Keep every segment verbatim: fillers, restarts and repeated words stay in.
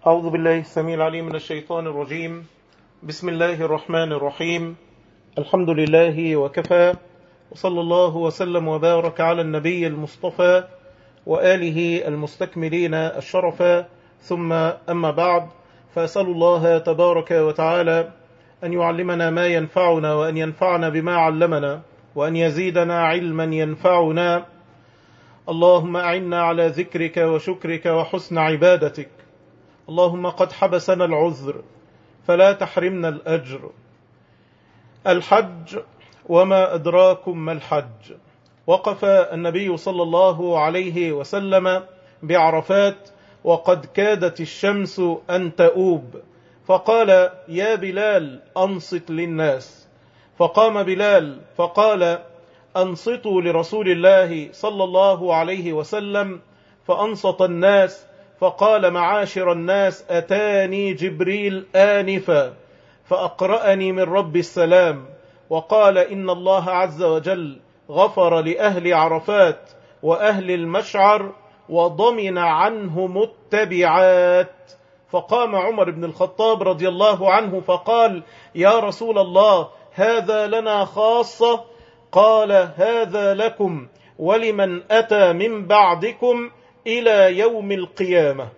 أعوذ بالله السميع العليم من الشيطان الرجيم. بسم الله الرحمن الرحيم. الحمد لله وكفى، وصلى الله وسلم وبارك على النبي المصطفى وآله المستكملين الشرفا، ثم أما بعد، فأسأل الله تبارك وتعالى أن يعلمنا ما ينفعنا، وأن ينفعنا بما علمنا، وأن يزيدنا علما ينفعنا. اللهم أعنا على ذكرك وشكرك وحسن عبادتك. اللهم قد حبسنا العذر فلا تحرمنا الأجر. الحج وما أدراكم ما الحج. وقف النبي صلى الله عليه وسلم بعرفات وقد كادت الشمس أن تؤوب، فقال: يا بلال أنصت للناس. فقام بلال فقال: أنصتوا لرسول الله صلى الله عليه وسلم. فأنصت الناس، فقال: معاشر الناس، أتاني جبريل آنفا فأقرأني من رب السلام وقال إن الله عز وجل غفر لأهل عرفات وأهل المشعر وضمن عنهم التبعات. فقام عمر بن الخطاب رضي الله عنه فقال: يا رسول الله، هذا لنا خاصة؟ قال: هذا لكم ولمن أتى من بعدكم إلى يوم القيامة.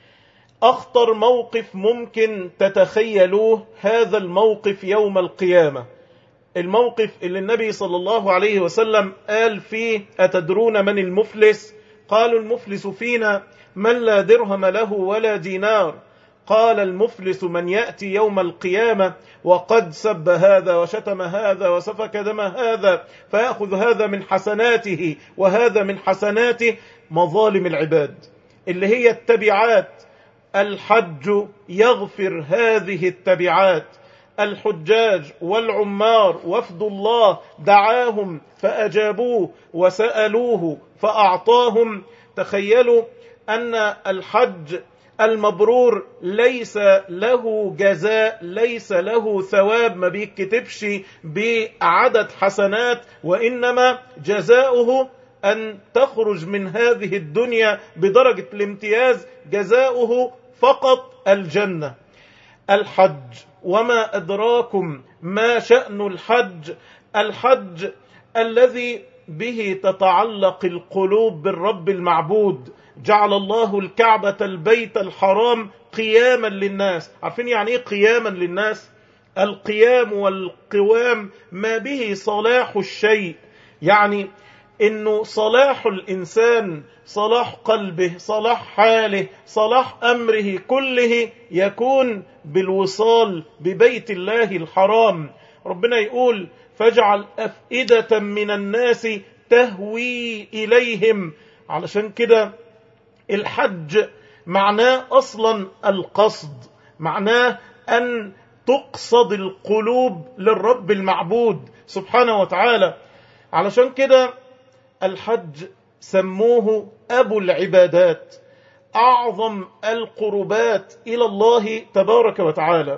أخطر موقف ممكن تتخيلوه هذا الموقف يوم القيامة، الموقف اللي النبي صلى الله عليه وسلم قال فيه: أتدرون من المفلس؟ قالوا: المفلس فينا من لا درهم له ولا دينار. قال: المفلس من يأتي يوم القيامة وقد سب هذا وشتم هذا وسفك دم هذا، فيأخذ هذا من حسناته وهذا من حسناته. مظالم العباد اللي هي التبعات. الحج يغفر هذه التبعات. الحجاج والعمار وفد الله دعاهم فأجابوه وسألوه فأعطاهم. تخيلوا أن الحج المبرور ليس له جزاء، ليس له ثواب، ما بيكتبش بعدد حسنات، وإنما جزاؤه أن تخرج من هذه الدنيا بدرجة الامتياز، جزاؤه فقط الجنة. الحج وما أدراكم ما شأن الحج. الحج الذي به تتعلق القلوب بالرب المعبود. جعل الله الكعبة البيت الحرام قياما للناس. عارفين يعني ايه قياما للناس؟ القيام والقوام ما به صلاح الشيء، يعني انه صلاح الانسان، صلاح قلبه، صلاح حاله، صلاح امره كله يكون بالوصال ببيت الله الحرام. ربنا يقول: فاجعل افئدة من الناس تهوي اليهم. علشان كده الحج معناه اصلا القصد، معناه ان تقصد القلوب للرب المعبود سبحانه وتعالى. علشان كده الحج سموه أبو العبادات، أعظم القربات إلى الله تبارك وتعالى.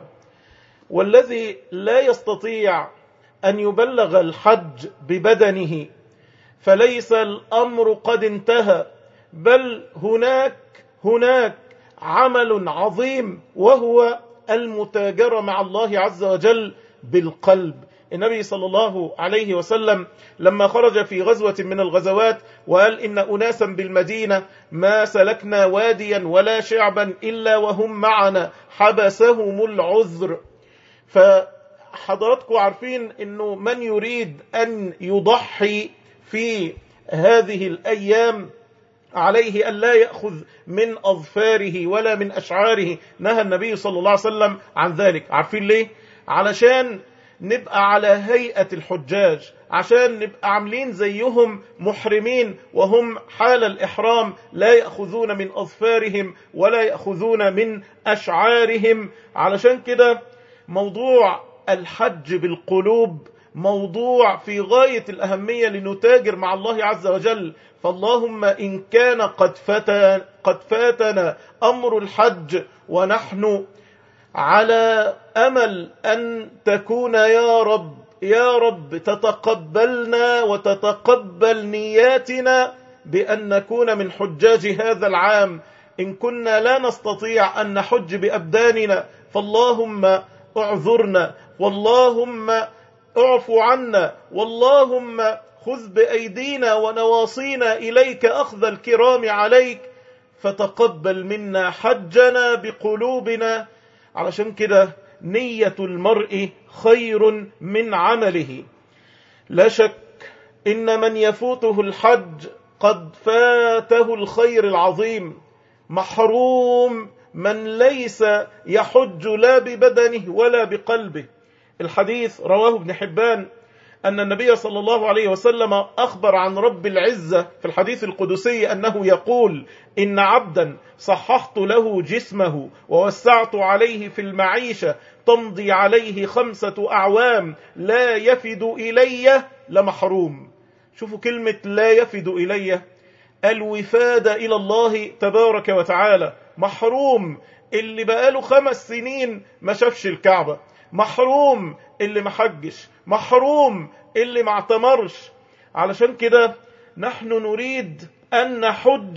والذي لا يستطيع أن يبلغ الحج ببدنه فليس الأمر قد انتهى، بل هناك هناك عمل عظيم، وهو المتاجرة مع الله عز وجل بالقلب. النبي صلى الله عليه وسلم لما خرج في غزوة من الغزوات وقال: إن أناسا بالمدينة ما سلكنا واديا ولا شعبا إلا وهم معنا حبسهم العذر. فحضراتكم عارفين أنه من يريد أن يضحي في هذه الأيام عليه أن لا يأخذ من أظفاره ولا من أشعاره. نهى النبي صلى الله عليه وسلم عن ذلك. عارفين ليه؟ علشان نبقى على هيئة الحجاج، عشان نبقى عاملين زيهم محرمين وهم حال الإحرام لا يأخذون من أظفارهم ولا يأخذون من أشعارهم. علشان كده موضوع الحج بالقلوب موضوع في غاية الأهمية لنتاجر مع الله عز وجل. فاللهم إن كان قد فاتنا, قد فاتنا أمر الحج ونحن على أمل أن تكون يا رب يا رب تتقبلنا وتتقبل نياتنا بأن نكون من حجاج هذا العام، إن كنا لا نستطيع أن نحج بأبداننا فاللهم اعذرنا، واللهم اعفو عنا، واللهم خذ بأيدينا ونواصينا إليك أخذ الكرام عليك، فتقبل منا حجنا بقلوبنا. علشان كده نية المرء خير من عمله. لا شك إن من يفوته الحج قد فاته الخير العظيم، محروم من ليس يحج لا ببدنه ولا بقلبه. الحديث رواه ابن حبان أن النبي صلى الله عليه وسلم أخبر عن رب العزة في الحديث القدسي أنه يقول: إن عبدا صححت له جسمه ووسعت عليه في المعيشة تمضي عليه خمسة أعوام لا يفد إلي لمحروم. شوفوا كلمة لا يفد إلي، الوفاد إلى الله تبارك وتعالى. محروم اللي بقاله خمس سنين ما شافش الكعبة، محروم اللي ما حجش، محروم اللي ما اعتمرش. علشان كده نحن نريد أن نحج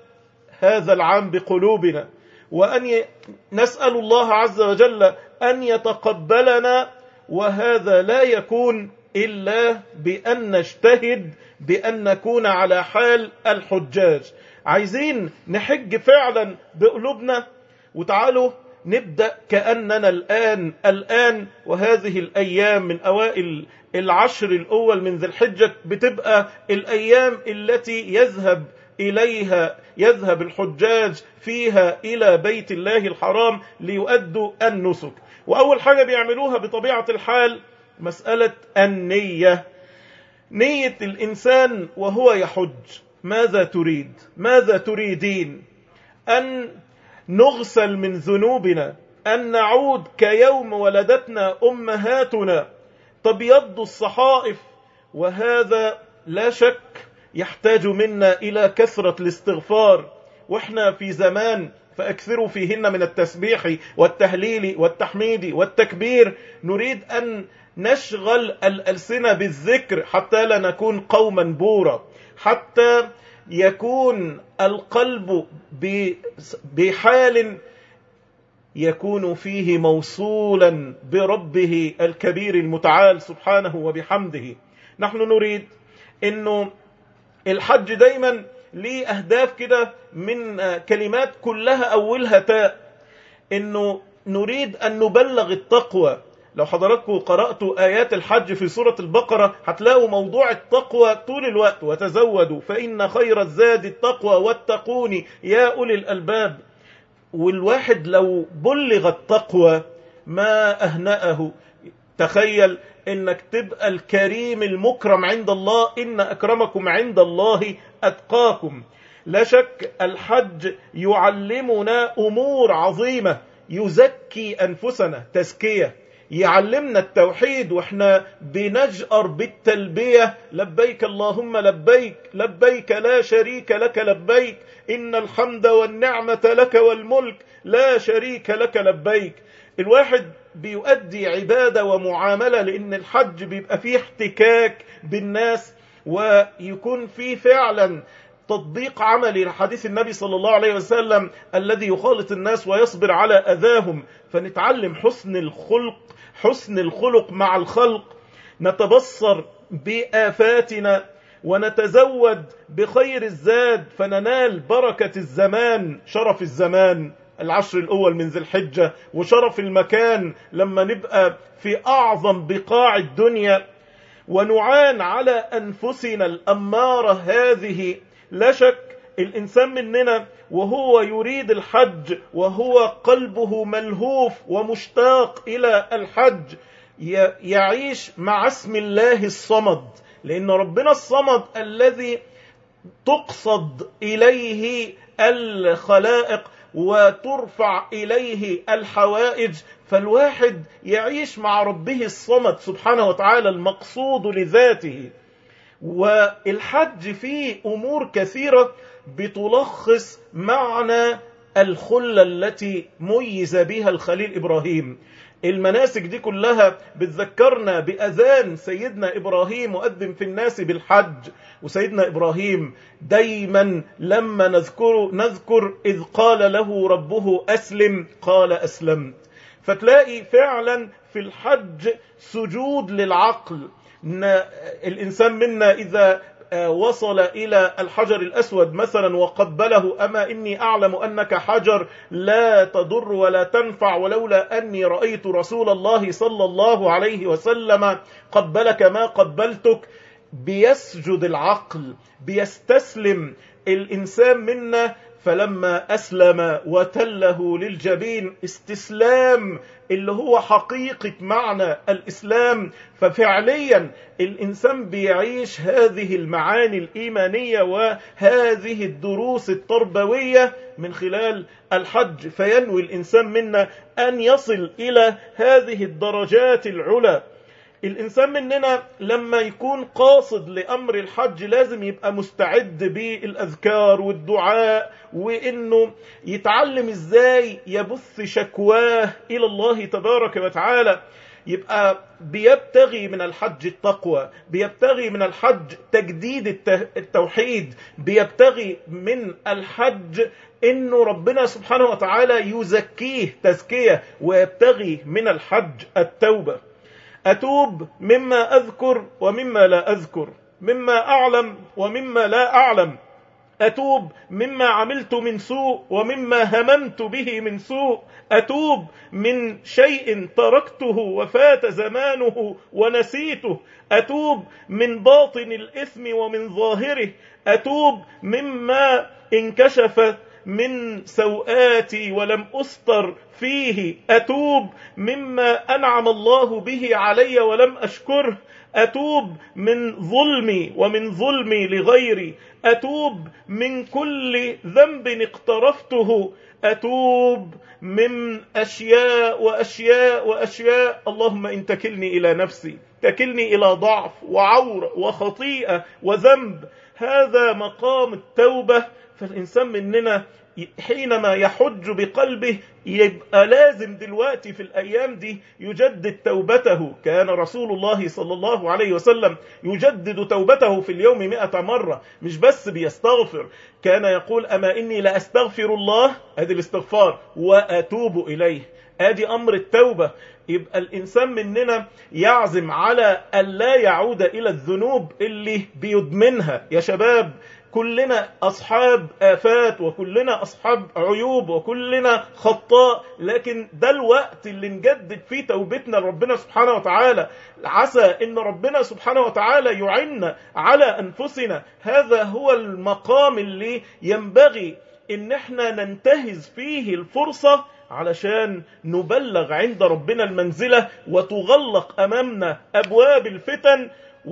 هذا العام بقلوبنا، وأن نسأل الله عز وجل أن يتقبلنا، وهذا لا يكون إلا بأن نجتهد بأن نكون على حال الحجاج. عايزين نحج فعلا بقلوبنا، وتعالوا نبدأ كأننا الآن الآن وهذه الأيام من أوائل العشر الأول من ذي الحجة بتبقى الأيام التي يذهب إليها يذهب الحجاج فيها إلى بيت الله الحرام ليؤدوا النسك. وأول حاجة بيعملوها بطبيعة الحال مسألة النية. نية الإنسان وهو يحج، ماذا تريد؟ ماذا تريدين؟ أن نغسل من ذنوبنا، أن نعود كيوم ولدتنا أمهاتنا، تبيض الصحائف. وهذا لا شك يحتاج منا إلى كثرة الاستغفار، وإحنا في زمان فأكثروا فيهن من التسبيح والتهليل والتحميد والتكبير. نريد أن نشغل الألسنة بالذكر حتى لا نكون قوما بورا، حتى يكون القلب بحال يكون فيه موصولا بربه الكبير المتعال سبحانه وبحمده. نحن نريد أنه الحج دايما ليه أهداف كده من كلمات كلها أولها تاء، أنه نريد أن نبلغ التقوى. لو حضراتكم قرأتوا آيات الحج في سورة البقرة هتلاقوا موضوع التقوى طول الوقت: وتزودوا فإن خير الزاد التقوى واتقوني يا أولي الألباب. والواحد لو بلغ التقوى ما أهنأه. تخيل إنك تبقى الكريم المكرم عند الله، إن أكرمكم عند الله أتقاكم. لا شك الحج يعلمنا أمور عظيمة، يزكي أنفسنا تزكية، يعلمنا التوحيد وإحنا بنجأر بالتلبية: لبيك اللهم لبيك، لبيك لا شريك لك لبيك، إن الحمد والنعمة لك والملك لا شريك لك لبيك. الواحد بيؤدي عبادة ومعاملة، لأن الحج بيبقى فيه احتكاك بالناس، ويكون فيه فعلا تطبيق عملي لحديث النبي صلى الله عليه وسلم: الذي يخالط الناس ويصبر على أذاهم. فنتعلم حسن الخلق، حسن الخلق مع الخلق، نتبصر بآفاتنا، ونتزود بخير الزاد فننال بركة الزمان، شرف الزمان العشر الأول من ذي الحجة، وشرف المكان لما نبقى في أعظم بقاع الدنيا، ونعان على أنفسنا الأمارة هذه. لا شك الإنسان مننا وهو يريد الحج وهو قلبه ملهوف ومشتاق إلى الحج يعيش مع اسم الله الصمد، لأن ربنا الصمد الذي تقصد إليه الخلائق وترفع إليه الحوائج. فالواحد يعيش مع ربه الصمد سبحانه وتعالى المقصود لذاته. والحج فيه أمور كثيرة بتلخص معنى الخلة التي ميز بها الخليل إبراهيم. المناسك دي كلها بتذكرنا بأذان سيدنا إبراهيم مؤذن في الناس بالحج. وسيدنا إبراهيم دايما لما نذكر, نذكر إذ قال له ربه أسلم قال أسلمت. فتلاقي فعلا في الحج سجود للعقل. الإنسان منا إذا وصل إلى الحجر الأسود مثلا وقبله أما إني أعلم أنك حجر لا تضر ولا تنفع ولولا أني رأيت رسول الله صلى الله عليه وسلم قبلك ما قبلتك. بيسجد العقل، بيستسلم الإنسان منا. فلما أسلم وتله للجبين، استسلام اللي هو حقيقة معنى الإسلام. ففعليا الإنسان بيعيش هذه المعاني الإيمانية وهذه الدروس التربوية من خلال الحج. فينوي الإنسان منا أن يصل إلى هذه الدرجات العلى. الإنسان مننا لما يكون قاصد لأمر الحج لازم يبقى مستعد بالأذكار والدعاء، وإنه يتعلم إزاي يبث شكواه إلى الله تبارك وتعالى. يبقى بيبتغي من الحج التقوى، بيبتغي من الحج تجديد التوحيد، بيبتغي من الحج إنه ربنا سبحانه وتعالى يزكيه تزكية، ويبتغي من الحج التوبة. أتوب مما أذكر ومما لا أذكر، مما أعلم ومما لا أعلم. أتوب مما عملت من سوء ومما هممت به من سوء. أتوب من شيء تركته وفات زمانه ونسيته. أتوب من باطن الإثم ومن ظاهره. أتوب مما انكشف من سوآتي ولم أستر فيه. أتوب مما أنعم الله به علي ولم أشكره. أتوب من ظلمي ومن ظلمي لغيري. أتوب من كل ذنب اقترفته. أتوب من أشياء وأشياء وأشياء. اللهم إن تكلني إلى نفسي، تكلني إلى ضعف وعورة وخطيئة وذنب. هذا مقام التوبة. فالإنسان مننا حينما يحج بقلبه يبقى لازم دلوقتي في الأيام دي يجدد توبته. كان رسول الله صلى الله عليه وسلم يجدد توبته في اليوم مئة مرة، مش بس بيستغفر. كان يقول أما إني لأستغفر الله، هذه الاستغفار، وأتوب إليه، ادي أمر التوبة. يبقى الإنسان مننا يعزم على أن لا يعود إلى الذنوب اللي بيدمنها. يا شباب كلنا أصحاب آفات، وكلنا أصحاب عيوب، وكلنا خطاء، لكن ده الوقت اللي نجدد فيه توبتنا لربنا سبحانه وتعالى. عسى إن ربنا سبحانه وتعالى يعيننا على أنفسنا. هذا هو المقام اللي ينبغي إن احنا ننتهز فيه الفرصة علشان نبلغ عند ربنا المنزلة، وتغلق أمامنا أبواب الفتن.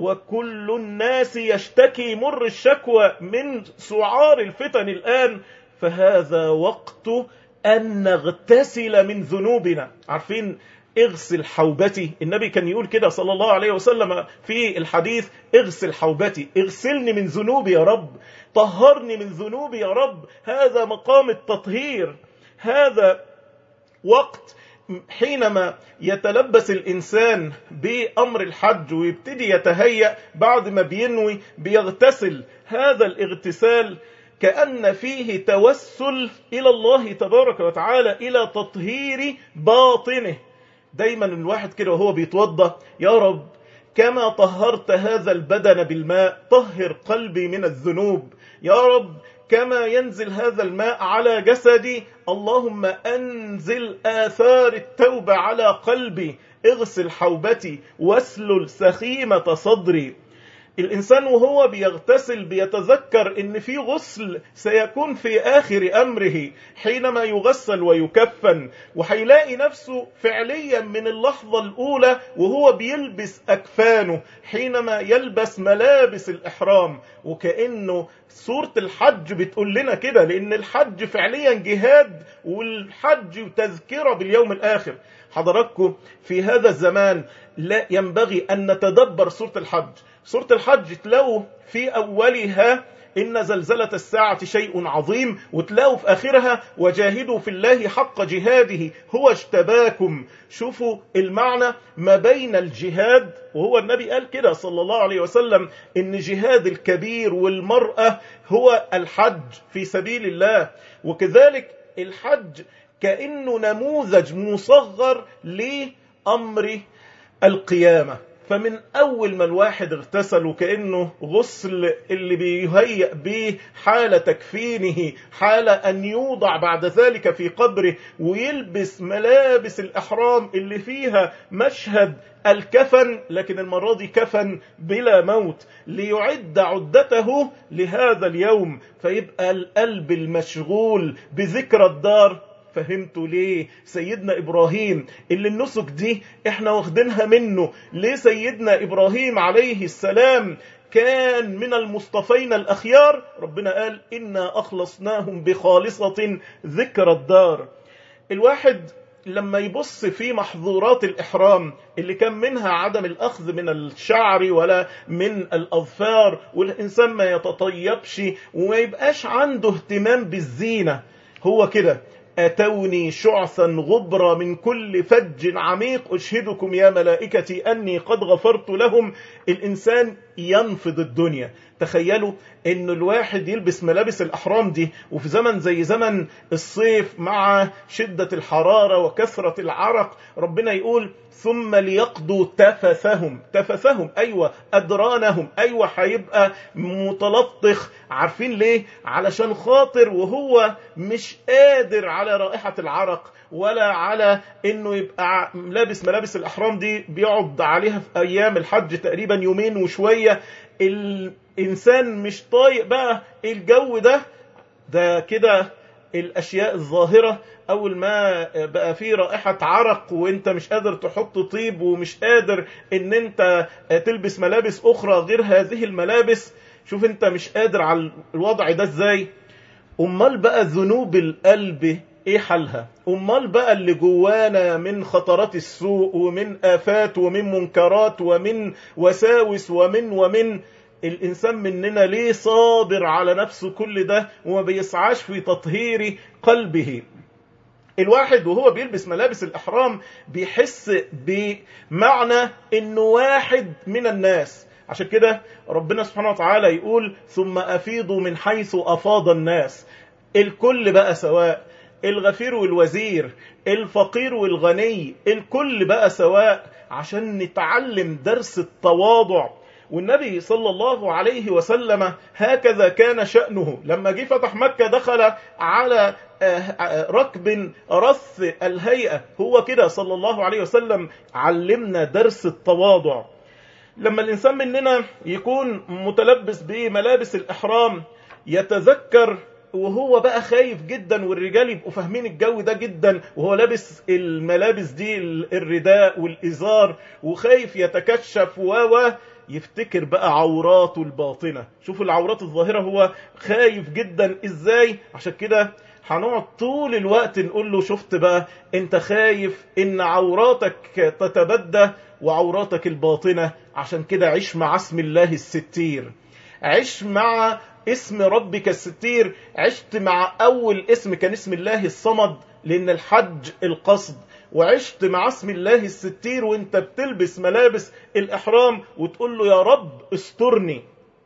وكل الناس يشتكي مر الشكوى من سعار الفتن الآن. فهذا وقت أن نغتسل من ذنوبنا. عارفين اغسل حوبتي، النبي كان يقول كده صلى الله عليه وسلم في الحديث: اغسل حوبتي، اغسلني من ذنوبي يا رب، طهرني من ذنوبي يا رب. هذا مقام التطهير. هذا وقت حينما يتلبس الإنسان بأمر الحج ويبتدي يتهيأ بعد ما بينوي بيغتسل. هذا الاغتسال كأن فيه توسل إلى الله تبارك وتعالى، إلى تطهير باطنه. دايما الواحد كده وهو بيتوضأ: يا رب كما طهرت هذا البدن بالماء طهر قلبي من الذنوب. يا رب كما ينزل هذا الماء على جسدي اللهم أنزل آثار التوبة على قلبي. اغسل حوبتي واسلل سخيمة صدري. الإنسان وهو بيغتسل بيتذكر إن في غسل سيكون في آخر أمره حينما يغسل ويكفن، وحيلاقي نفسه فعليا من اللحظة الأولى وهو بيلبس أكفانه، حينما يلبس ملابس الإحرام. وكأنه سورة الحج بتقول لنا كده، لأن الحج فعليا جهاد، والحج تذكرة باليوم الآخر. حضراتكم في هذا الزمان لا ينبغي أن نتدبر سورة الحج. سورة الحج تلو في أولها إن زلزلة الساعة شيء عظيم، وتلاقوا في آخرها وجاهدوا في الله حق جهاده هو اجتباكم. شوفوا المعنى ما بين الجهاد، وهو النبي قال كده صلى الله عليه وسلم إن جهاد الكبير والمرأة هو الحج في سبيل الله، وكذلك الحج كأنه نموذج مصغر لأمر القيامة. فمن أول ما الواحد اغتسل وكأنه غسل اللي بيهيئ به حال تكفينه، حال أن يوضع بعد ذلك في قبره ويلبس ملابس الإحرام اللي فيها مشهد الكفن، لكن المرة دي كفن بلا موت، ليعد عدته لهذا اليوم، فيبقى القلب المشغول بذكرى الدار. فهمتوا ليه سيدنا إبراهيم اللي النسك دي احنا واخدينها منه، ليه سيدنا إبراهيم عليه السلام كان من المصطفين الأخيار؟ ربنا قال إنا أخلصناهم بخالصة ذكر الدار. الواحد لما يبص في محظورات الإحرام اللي كان منها عدم الأخذ من الشعر ولا من الأظفار، والإنسان ما يتطيبش وما يبقاش عنده اهتمام بالزينة، هو كده أتوني شعثا غبرا من كل فج عميق أشهدكم يا ملائكتي أني قد غفرت لهم. الإنسان ينفض الدنيا. تخيلوا إن الواحد يلبس ملابس الأحرام دي وفي زمن زي زمن الصيف مع شدة الحرارة وكثرة العرق، ربنا يقول ثم ليقضوا تفثهم. تفثهم أيوة أدرانهم، أيوة هيبقى متلطخ. عارفين ليه؟ علشان خاطر وهو مش قادر على رائحة العرق ولا على انه يبقى لابس ملابس الأحرام دي، بيقعد عليها في ايام الحج تقريبا يومين وشوية. الانسان مش طايق بقى الجو ده ده كده. الاشياء الظاهرة اول ما بقى فيه رائحة عرق وانت مش قادر تحط طيب ومش قادر ان انت تلبس ملابس اخرى غير هذه الملابس، شوف انت مش قادر على الوضع ده ازاي. امال بقى ذنوب القلب ايه حالها؟ امال بقى اللي جوانا من خطرات السوء ومن آفات ومن منكرات ومن وساوس ومن ومن الإنسان مننا ليه صابر على نفسه كل ده وما بيسعاش في تطهير قلبه؟ الواحد وهو بيلبس ملابس الإحرام بيحس بمعنى إنه واحد من الناس. عشان كده ربنا سبحانه وتعالى يقول ثم أفيضوا من حيث أفاض الناس. الكل بقى سواء، الغفير والوزير، الفقير والغني، الكل بقى سواء، عشان نتعلم درس التواضع. والنبي صلى الله عليه وسلم هكذا كان شأنه. لما جه فتح مكة دخل على ركب رث الهيئة، هو كده صلى الله عليه وسلم علمنا درس التواضع. لما الإنسان مننا يكون متلبس بملابس الإحرام يتذكر وهو بقى خايف جدا، والرجال يبقوا فاهمين الجو ده جدا، وهو لابس الملابس دي الرداء والإزار وخايف يتكشف و يفتكر بقى عوراته الباطنة. شوفوا العورات الظاهرة هو خايف جدا ازاي. عشان كده هنقعد طول الوقت نقول له شفت بقى انت خايف ان عوراتك تتبدى وعوراتك الباطنة، عشان كده عيش مع اسم الله الستير، عيش مع اسم ربك الستير. عشت مع أول اسم كان اسم الله الصمد لأن الحج القصد، وعشت مع اسم الله الستير وانت بتلبس ملابس الإحرام وتقول له يا رب استرني.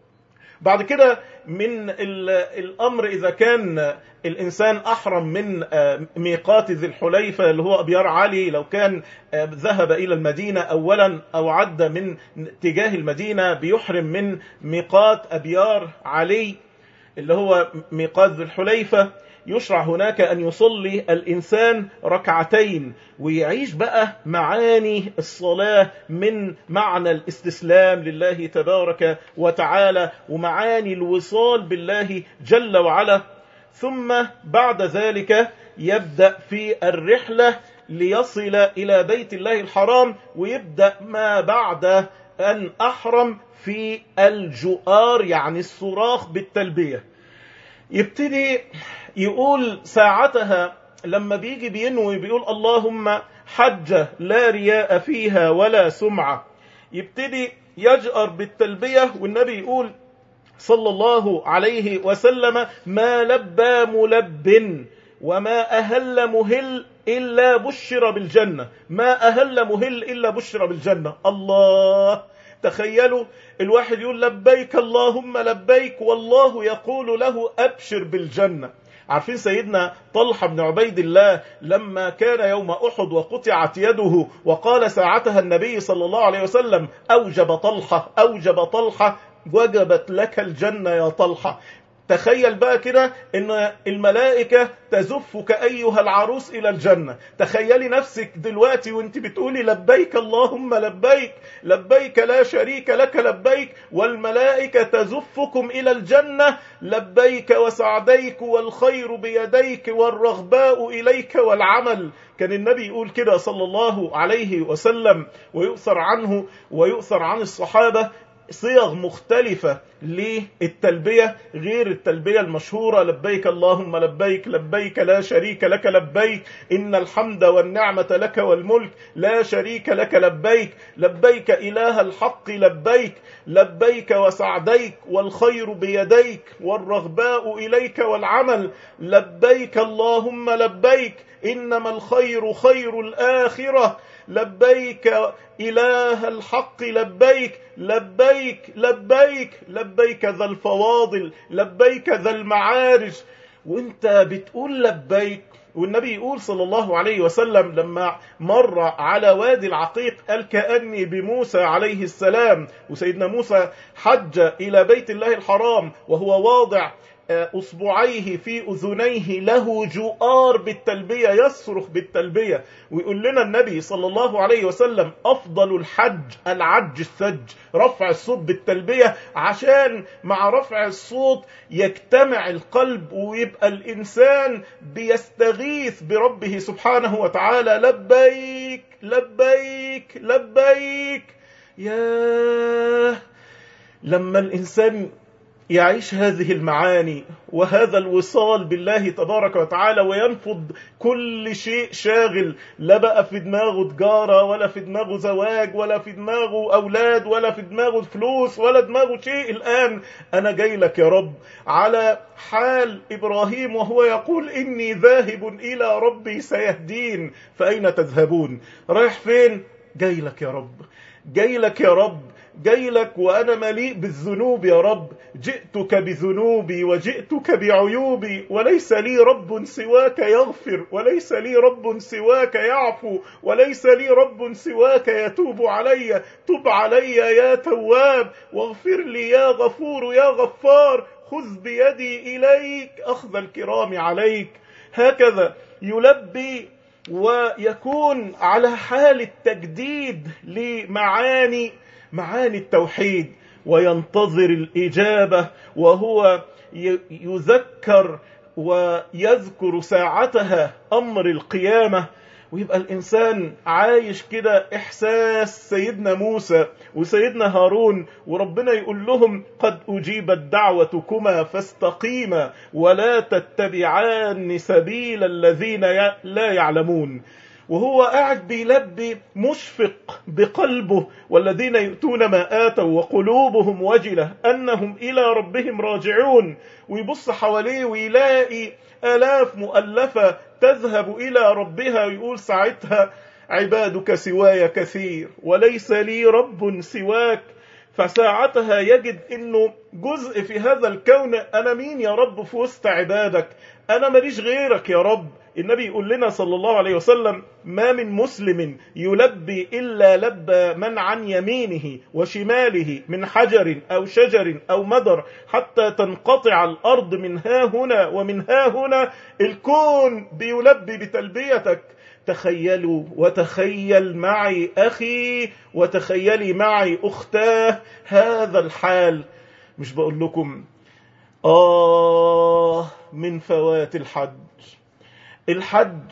بعد كده من الأمر إذا كان الإنسان أحرم من ميقات ذي الحليفة اللي هو أبيار علي، لو كان ذهب إلى المدينة أولا أو عد من اتجاه المدينة بيحرم من ميقات أبيار علي اللي هو ميقات ذي الحليفة، يشرع هناك أن يصلي الإنسان ركعتين ويعيش بقى معاني الصلاة من معنى الاستسلام لله تبارك وتعالى ومعاني الوصال بالله جل وعلا. ثم بعد ذلك يبدأ في الرحلة ليصل إلى بيت الله الحرام، ويبدأ ما بعد أن أحرم في الجؤار يعني الصراخ بالتلبية. يبتدي يقول ساعتها لما بيجي بينوي بيقول اللهم حجة لا رياء فيها ولا سمعة، يبتدي يجأر بالتلبية. والنبي يقول صلى الله عليه وسلم: ما لبى ملب وما أهل مهل إلا بشر بالجنة. ما أهل مهل إلا بشر بالجنة. الله، تخيلوا الواحد يقول لبيك اللهم لبيك والله يقول له أبشر بالجنة. عارفين سيدنا طلحة بن عبيد الله لما كان يوم أحد وقطعت يده وقال ساعتها النبي صلى الله عليه وسلم: أوجب طلحة أوجب طلحة وجبت لك الجنة يا طلحة. تخيل بقى كده ان الملائكة تزفك ايها العروس الى الجنة. تخيلي نفسك دلوقتي وانت بتقولي لبيك اللهم لبيك لبيك لا شريك لك لبيك، والملائكة تزفكم الى الجنة: لبيك وسعديك والخير بيديك والرغباء اليك والعمل. كان النبي يقول كده صلى الله عليه وسلم، ويؤثر عنه ويؤثر عن الصحابة صيغ مختلفة للتلبية غير التلبية المشهورة: لبيك اللهم لبيك لبيك لا شريك لك لبيك إن الحمد والنعمة لك والملك لا شريك لك لبيك لبيك إله الحق لبيك لبيك وسعديك والخير بيديك والرغباء إليك والعمل لبيك اللهم لبيك إنما الخير خير الآخرة لبيك إله الحق لبيك لبيك لبيك لبيك ذا الفواضل لبيك ذا المعارج. وانت بتقول لبيك، والنبي يقول صلى الله عليه وسلم لما مر على وادي العقيق قال: كأني بموسى عليه السلام. وسيدنا موسى حج إلى بيت الله الحرام وهو واضع أصبعيه في أذنيه له جؤار بالتلبية، يصرخ بالتلبية. ويقول لنا النبي صلى الله عليه وسلم: أفضل الحج العج الثج، رفع الصوت بالتلبية، عشان مع رفع الصوت يجتمع القلب ويبقى الإنسان بيستغيث بربه سبحانه وتعالى: لبيك لبيك لبيك. ياه، لما الإنسان يعيش هذه المعاني وهذا الوصال بالله تبارك وتعالى وينفض كل شيء شاغل، لا بقى في دماغه تجارة ولا في دماغه زواج ولا في دماغه أولاد ولا في دماغه فلوس ولا دماغه شيء. الآن أنا جاي لك يا رب على حال إبراهيم وهو يقول: إني ذاهب إلى ربي سيهدين فأين تذهبون؟ رايح فين؟ جاي لك يا رب، جاي لك يا رب، جاي لك وأنا مليء بالذنوب يا رب. جئتك بذنوبي وجئتك بعيوبي وليس لي رب سواك يغفر وليس لي رب سواك يعفو وليس لي رب سواك يتوب علي. تب علي يا تواب واغفر لي يا غفور يا غفار. خذ بيدي إليك أخذ الكرام عليك. هكذا يلبي ويكون على حال التجديد لمعاني معاني التوحيد، وينتظر الإجابة وهو يذكر ويذكر ساعتها أمر القيامة. ويبقى الإنسان عايش كده إحساس سيدنا موسى وسيدنا هارون، وربنا يقول لهم: قد أجيبت دعوتكما فاستقيما ولا تتبعان سبيل الذين لا يعلمون. وهو قاعد بيلبي مشفق بقلبه: والذين يؤتون ما آتوا وقلوبهم وجلة أنهم إلى ربهم راجعون. ويبص حواليه ويلاقي آلاف مؤلفة تذهب إلى ربها، ويقول ساعتها: عبادك سواي كثير وليس لي رب سواك. فساعتها يجد انه جزء في هذا الكون. انا مين يا رب في وسط عبادك؟ انا ماليش غيرك يا رب. النبي يقول لنا صلى الله عليه وسلم: ما من مسلم يلبي إلا لبى من عن يمينه وشماله من حجر أو شجر أو مدر حتى تنقطع الأرض من ها هنا ومن ها هنا. الكون بيلبي بتلبيتك. تخيلوا وتخيل معي أخي وتخيلي معي أختاه هذا الحال. مش بقول لكم آه من فوات الحج الحج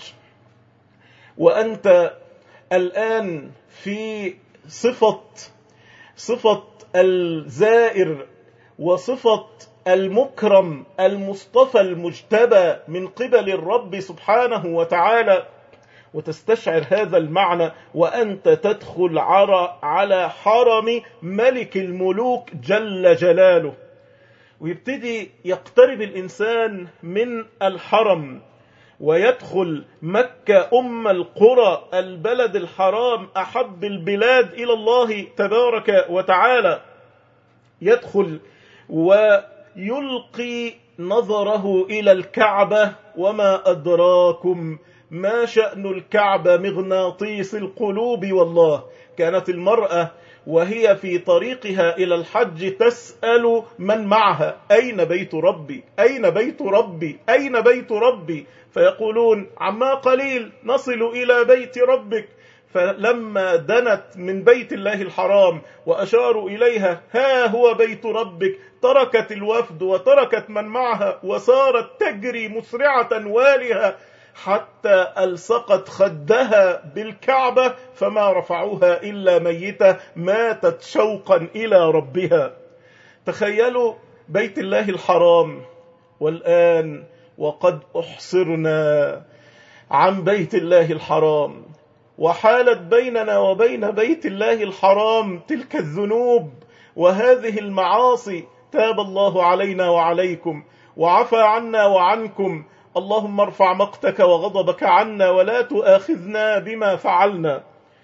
وأنت الآن في صفة صفة الزائر وصفة المكرم المصطفى المجتبى من قبل الرب سبحانه وتعالى، وتستشعر هذا المعنى وأنت تدخل على حرم ملك الملوك جل جلاله. ويبتدي يقترب الإنسان من الحرم ويدخل مكة أم القرى، البلد الحرام، أحب البلاد إلى الله تبارك وتعالى، يدخل ويلقي نظره إلى الكعبة. وما أدراكم ما شأن الكعبة؟ مغناطيس القلوب والله. كانت المرأة وهي في طريقها إلى الحج تسأل من معها: أين بيت ربي؟ أين بيت ربي؟ أين بيت ربي؟ فيقولون: عما قليل نصل إلى بيت ربك. فلما دنت من بيت الله الحرام وأشاروا إليها: ها هو بيت ربك، تركت الوفد وتركت من معها وصارت تجري مسرعة والها حتى ألصقت خدها بالكعبة، فما رفعوها إلا ميتة ماتت شوقا إلى ربها. تخيلوا بيت الله الحرام، والآن وقد أحصرنا عن بيت الله الحرام، وحالت بيننا وبين بيت الله الحرام تلك الذنوب وهذه المعاصي. تاب الله علينا وعليكم وعفى عنا وعنكم. اللهم ارفع مقتك وغضبك عنا ولا تؤاخذنا بما فعلنا.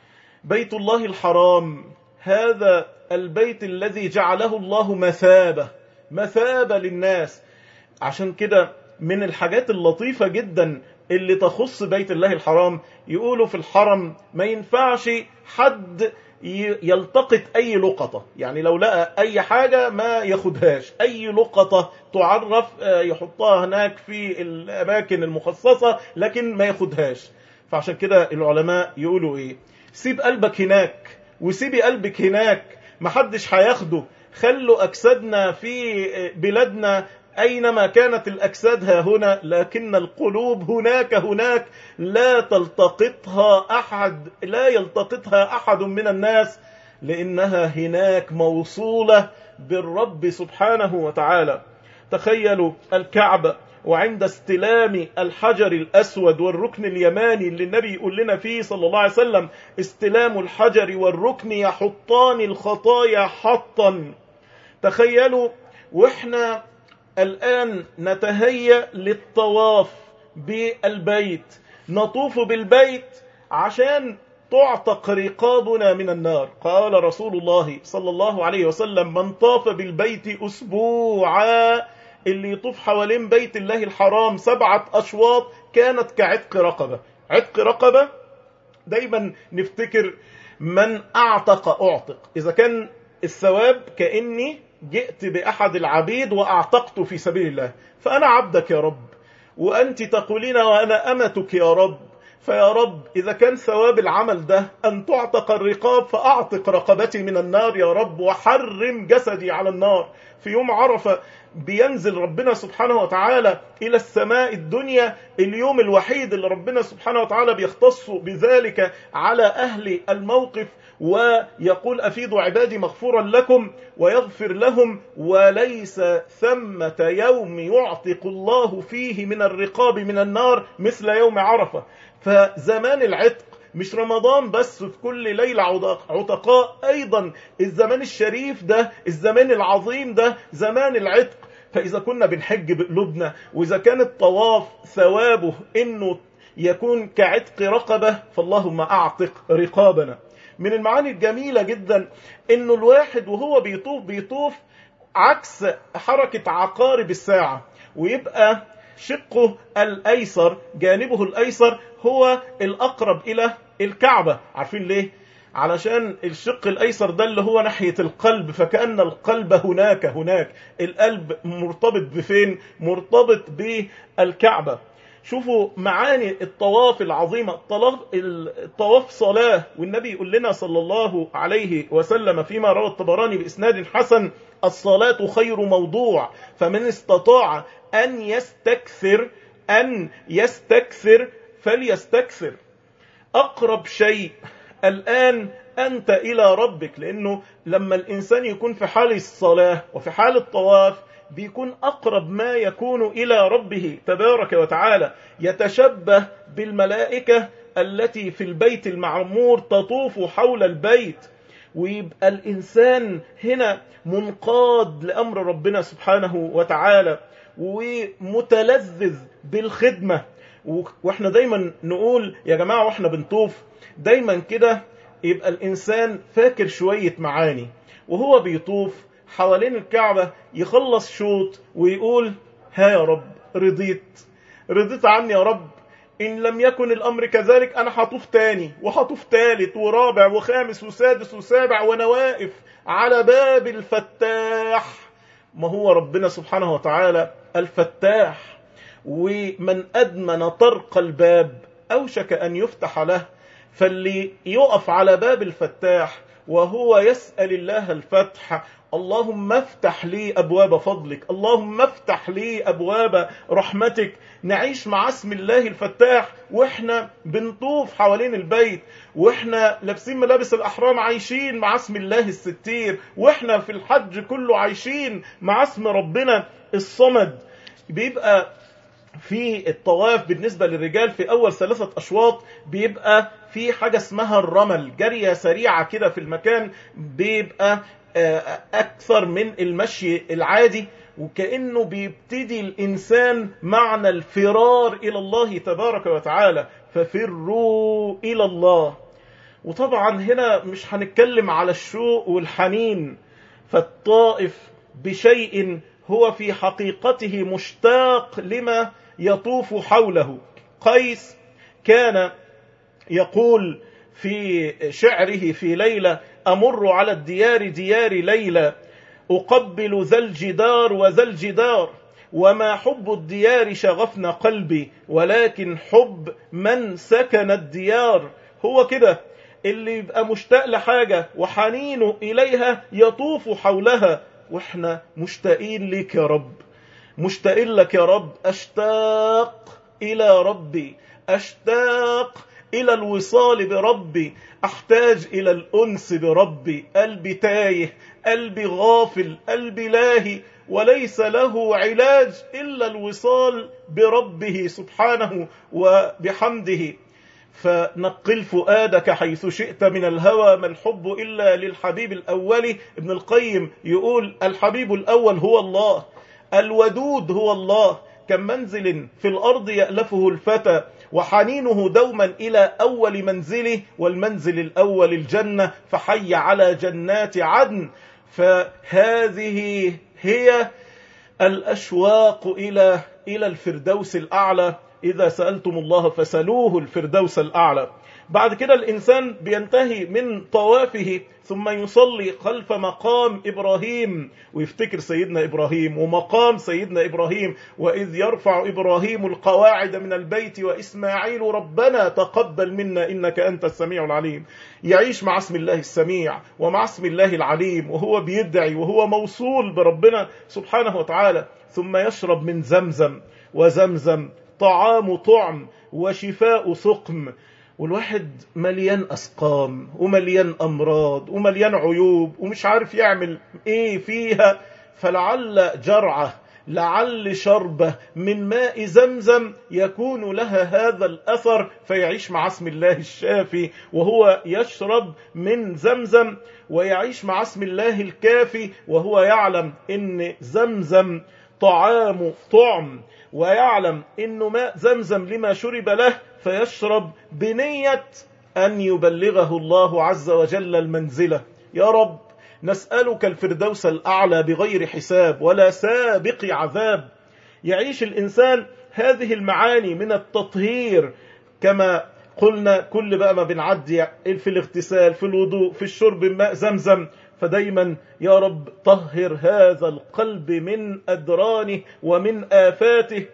بيت الله الحرام هذا البيت الذي جعله الله مثابة مثابة للناس. عشان كده من الحاجات اللطيفة جدا اللي تخص بيت الله الحرام، يقولوا في الحرم ما ينفعش حد يلتقط أي لقطة، يعني لو لقى أي حاجة ما ياخدهاش، أي لقطة تعرف يحطها هناك في الأماكن المخصصة لكن ما ياخدهاش. فعشان كده العلماء يقولوا إيه؟ سيب قلبك هناك وسيبي قلبك هناك، محدش هياخده. خلوا أجسادنا في بلادنا أينما كانت الأجساد ها هنا، لكن القلوب هناك هناك لا تلتقطها أحد، لا يلتقطها أحد من الناس، لأنها هناك موصولة بالرب سبحانه وتعالى. تخيلوا الكعبة وعند استلام الحجر الأسود والركن اليماني اللي النبي يقول لنا فيه صلى الله عليه وسلم: استلام الحجر والركن يحطان الخطايا حطا. تخيلوا وإحنا الآن نتهيأ للطواف بالبيت، نطوف بالبيت عشان تعتق رقابنا من النار. قال رسول الله صلى الله عليه وسلم: من طاف بالبيت أسبوعا، اللي يطوف حوالين بيت الله الحرام سبعة أشواط كانت كعتق رقبة. عتق رقبة دايما نفتكر من أعتق أعتق، إذا كان الثواب كأني جئت بأحد العبيد وأعتقت في سبيل الله، فأنا عبدك يا رب وأنت تقولين وأنا أمتك يا رب. فيا رب إذا كان ثواب العمل ده أن تعتق الرقاب، فأعتق رقبتي من النار يا رب، وحرم جسدي على النار. في يوم عرفة بينزل ربنا سبحانه وتعالى إلى السماء الدنيا، اليوم الوحيد اللي ربنا سبحانه وتعالى بيختص بذلك على أهل الموقف، ويقول: أفيضوا عبادي مغفورا لكم ويغفر لهم، وليس ثمة يوم يعتق الله فيه من الرقاب من النار مثل يوم عرفة. فزمان العتق مش رمضان بس في كل ليلة عتقاء، أيضا الزمان الشريف ده، الزمان العظيم ده، زمان العتق. فإذا كنا بنحج بقلوبنا، وإذا كان الطواف ثوابه إنه يكون كعتق رقبة، فاللهم أعتق رقابنا. من المعاني الجميلة جدا إنه الواحد وهو بيطوف بيطوف عكس حركة عقارب الساعة، ويبقى شقه الأيسر، جانبه الأيسر هو الأقرب إلى الكعبة. عارفين ليه؟ علشان الشق الأيسر ده اللي هو ناحية القلب، فكأن القلب هناك هناك القلب مرتبط بفين؟ مرتبط بالكعبة. شوفوا معاني الطواف العظيمة. الطواف صلاة، والنبي يقول لنا صلى الله عليه وسلم فيما روى الطبراني بإسناد حسن: الصلاة خير موضوع، فمن استطاع أن يستكثر أن يستكثر فليستكثر. أقرب شيء الآن أنت إلى ربك، لأنه لما الإنسان يكون في حال الصلاة وفي حال الطواف بيكون أقرب ما يكون إلى ربه تبارك وتعالى، يتشبه بالملائكة التي في البيت المعمور تطوف حول البيت. ويبقى الإنسان هنا منقاد لأمر ربنا سبحانه وتعالى ومتلذذ بالخدمة. واحنا دايما نقول يا جماعة واحنا بنطوف دايما كده يبقى الإنسان فاكر شوية معاني وهو بيطوف حوالين الكعبة، يخلص شوط ويقول ها يا رب رضيت رضيت عني يا رب، إن لم يكن الأمر كذلك أنا هطوف تاني وهطوف تالت ورابع وخامس وسادس وسابع وأنا واقف على باب الفتاح. ما هو ربنا سبحانه وتعالى الفتاح، ومن أدمن طرق الباب أوشك أن يفتح له. فاللي يقف على باب الفتاح وهو يسأل الله الفتح، اللهم افتح لي أبواب فضلك، اللهم افتح لي أبواب رحمتك، نعيش مع اسم الله الفتاح واحنا بنطوف حوالين البيت، واحنا لابسين ملابس الأحرام عايشين مع اسم الله الستير، واحنا في الحج كله عايشين مع اسم ربنا الصمد. بيبقى في الطواف بالنسبة للرجال في أول ثلاثة أشواط بيبقى في حاجة اسمها الرمل، جرية سريعة كده في المكان، بيبقى أكثر من المشي العادي، وكأنه بيبتدي الإنسان معنى الفرار إلى الله تبارك وتعالى، ففروا إلى الله. وطبعا هنا مش هنتكلم على الشوق والحنين، فالطائف بشيء هو في حقيقته مشتاق لما يطوف حوله. قيس كان يقول في شعره في ليلة: أمر على الديار ديار ليلى أقبل ذا الجدار وذا الجدار، وما حب الديار شغفنا قلبي ولكن حب من سكن الديار. هو كده اللي يبقى مشتاق لحاجة وحنينه إليها يطوف حولها، واحنا مشتاقين لك يا رب، مشتاقين لك يا رب. أشتاق إلى ربي، أشتاق إلى الوصال بربي، أحتاج إلى الأنس بربي. قلبي تايه، قلبي غافل، قلبي لاهي، وليس له علاج إلا الوصال بربه سبحانه وبحمده. فنقل فؤادك حيث شئت من الهوى، ما الحب إلا للحبيب الأول. ابن القيم يقول: الحبيب الأول هو الله، الودود هو الله، كم منزل في الأرض يألفه الفتى، وحنينه دوما إلى أول منزله، والمنزل الأول الجنة، فحي على جنات عدن. فهذه هي الأشواق إلى إلى الفردوس الأعلى. إذا سألتم الله فسألوه الفردوس الأعلى. بعد كده الإنسان بينتهي من طوافه ثم يصلي خلف مقام إبراهيم ويفتكر سيدنا إبراهيم ومقام سيدنا إبراهيم: وإذ يرفع إبراهيم القواعد من البيت وإسماعيل ربنا تقبل منا إنك أنت السميع العليم. يعيش مع اسم الله السميع ومع اسم الله العليم وهو بيدعي وهو موصول بربنا سبحانه وتعالى. ثم يشرب من زمزم، وزمزم طعام طعم وشفاء سقم. والواحد مليان أسقام ومليان أمراض ومليان عيوب ومش عارف يعمل إيه فيها، فلعل جرعة، لعل شربة من ماء زمزم يكون لها هذا الأثر، فيعيش مع اسم الله الشافي وهو يشرب من زمزم، ويعيش مع اسم الله الكافي وهو يعلم إن زمزم طعام طعم، ويعلم إنه ماء زمزم لما شرب له، فيشرب بنية أن يبلغه الله عز وجل المنزلة. يا رب نسألك الفردوس الأعلى بغير حساب ولا سابق عذاب. يعيش الإنسان هذه المعاني من التطهير، كما قلنا كل بقى ما بنعدي في الاغتسال، في الوضوء، في الشرب ماء زمزم، فدايما يا رب طهر هذا القلب من أدرانه ومن آفاته.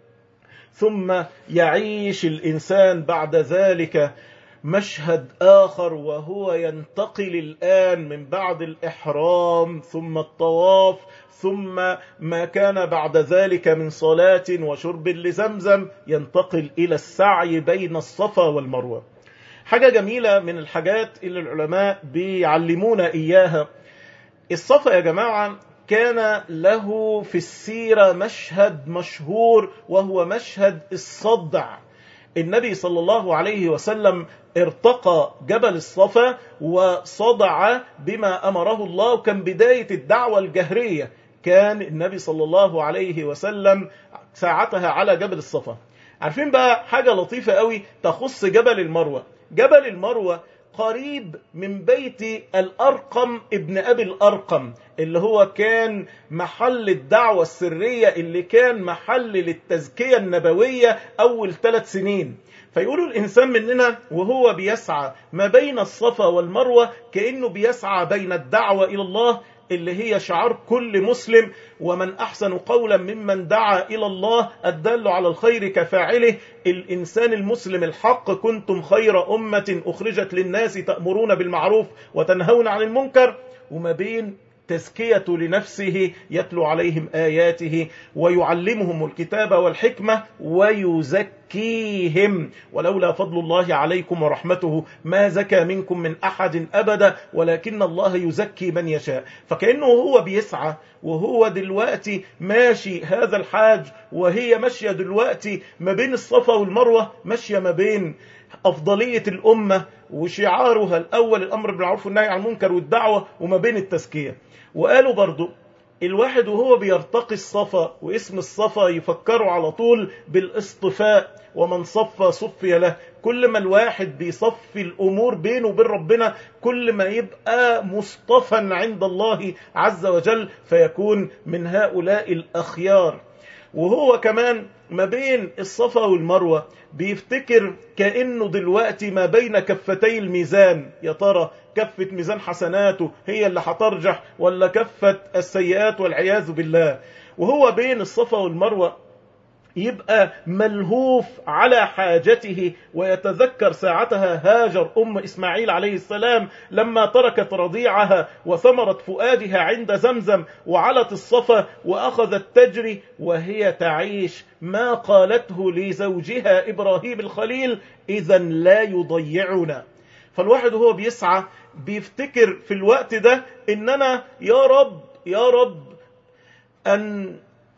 ثم يعيش الإنسان بعد ذلك مشهد آخر، وهو ينتقل الآن من بعد الإحرام ثم الطواف ثم ما كان بعد ذلك من صلاة وشرب لزمزم، ينتقل إلى السعي بين الصفا والمروة. حاجة جميلة من الحاجات اللي العلماء بيعلمونا إياها. الصفا يا جماعة كان له في السيرة مشهد مشهور، وهو مشهد الصدع. النبي صلى الله عليه وسلم ارتقى جبل الصفا وصدع بما أمره الله، وكان بداية الدعوة الجهرية. كان النبي صلى الله عليه وسلم ساعتها على جبل الصفا. عارفين بقى حاجة لطيفة قوي تخص جبل المروة؟ جبل المروة قريب من بيت الأرقم ابن أبي الأرقم، اللي هو كان محل الدعوة السرية، اللي كان محل للتزكية النبوية أول ثلاث سنين. فيقولوا الإنسان مننا وهو بيسعى ما بين الصفا والمروة كأنه بيسعى بين الدعوة إلى الله، اللي هي شعار كل مسلم، ومن أحسن قولا ممن دعا إلى الله الدال على الخير كفاعله. الإنسان المسلم الحق كنتم خير أمة أخرجت للناس تأمرون بالمعروف وتنهون عن المنكر، وما بين تزكية لنفسه يتلو عليهم آياته ويعلمهم الكتاب والحكمة ويزكيهم، ولولا فضل الله عليكم ورحمته ما زكى منكم من أحد أبدا ولكن الله يزكي من يشاء. فكأنه هو بيسعى وهو دلوقتي ماشي هذا الحاج، وهي ماشية دلوقتي ما بين الصفا والمروة، ماشية ما بين أفضلية الأمة وشعارها الأول الأمر بالمعروف والنهي عن المنكر والدعوة، وما بين التزكية. وقالوا برضو الواحد وهو بيرتقي الصفا، واسم الصفا يفكروا على طول بالاصطفاء، ومن صفى صفي له. كل ما الواحد بيصفي الأمور بينه وبين ربنا كل ما يبقى مصطفى عند الله عز وجل، فيكون من هؤلاء الأخيار. وهو كمان ما بين الصفا والمروة بيفتكر كأنه دلوقتي ما بين كفتي الميزان، يا ترى كفة ميزان حسناته هي اللي هترجح ولا كفة السيئات والعياذ بالله. وهو بين الصفا والمروة يبقى ملهوف على حاجته، ويتذكر ساعتها هاجر أم إسماعيل عليه السلام لما تركت رضيعها وثمرت فؤادها عند زمزم وعلت الصفا وأخذت تجري وهي تعيش ما قالته لزوجها إبراهيم الخليل: إذا لا يضيعنا. فالواحد هو بيسعى بيفتكر في الوقت ده إن أنا يا رب يا رب أن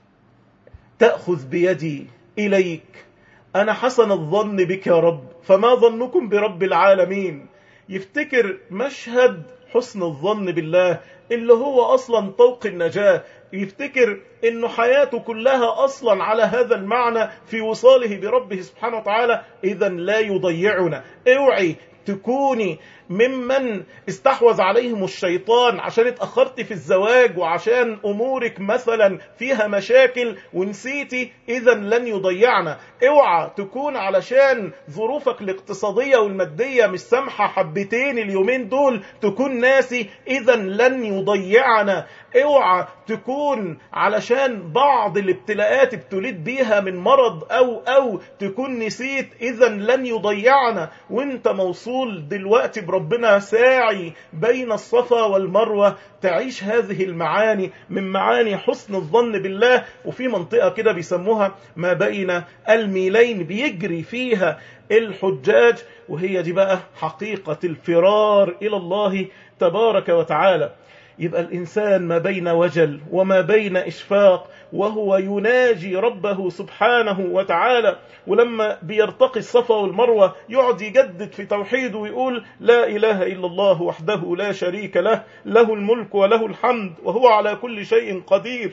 تأخذ بيدي إليك، أنا حسن الظن بك يا رب، فما ظنكم برب العالمين. يفتكر مشهد حسن الظن بالله اللي هو أصلا طوق النجاة، يفتكر إنه حياته كلها أصلا على هذا المعنى في وصاله بربه سبحانه وتعالى: إذا لا يضيعنا. اوعي تكوني ممن استحوذ عليهم الشيطان عشان اتأخرت في الزواج وعشان أمورك مثلا فيها مشاكل ونسيتي إذا لن يضيعنا. اوعى تكون علشان ظروفك الاقتصادية والمادية مش سامحة حبتين اليومين دول تكون ناسي إذا لن يضيعنا. اوعى تكون علشان بعض الابتلاءات ابتليت بيها من مرض أو أو تكون نسيت إذا لن يضيعنا. وانت موصول دلوقتي بربنا ساعي بين الصفا والمروة، تعيش هذه المعاني من معاني حسن الظن بالله. وفي منطقة كده بيسموها ما بين الميلين بيجري فيها الحجاج، وهي دي بقى حقيقة الفرار إلى الله تبارك وتعالى. يبقى الإنسان ما بين وجل وما بين إشفاق، وهو يناجي ربه سبحانه وتعالى. ولما بيرتقي الصفا والمروة يقعد يجدد في توحيده ويقول: لا إله إلا الله وحده لا شريك له، له الملك وله الحمد وهو على كل شيء قدير.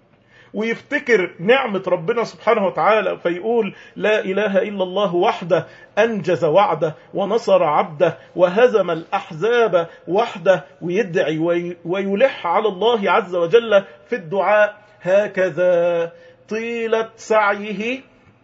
ويفتكر نعمة ربنا سبحانه وتعالى فيقول: لا إله إلا الله وحده أنجز وعده ونصر عبده وهزم الأحزاب وحده. ويدعي ويلح على الله عز وجل في الدعاء. هكذا طيلة سعيه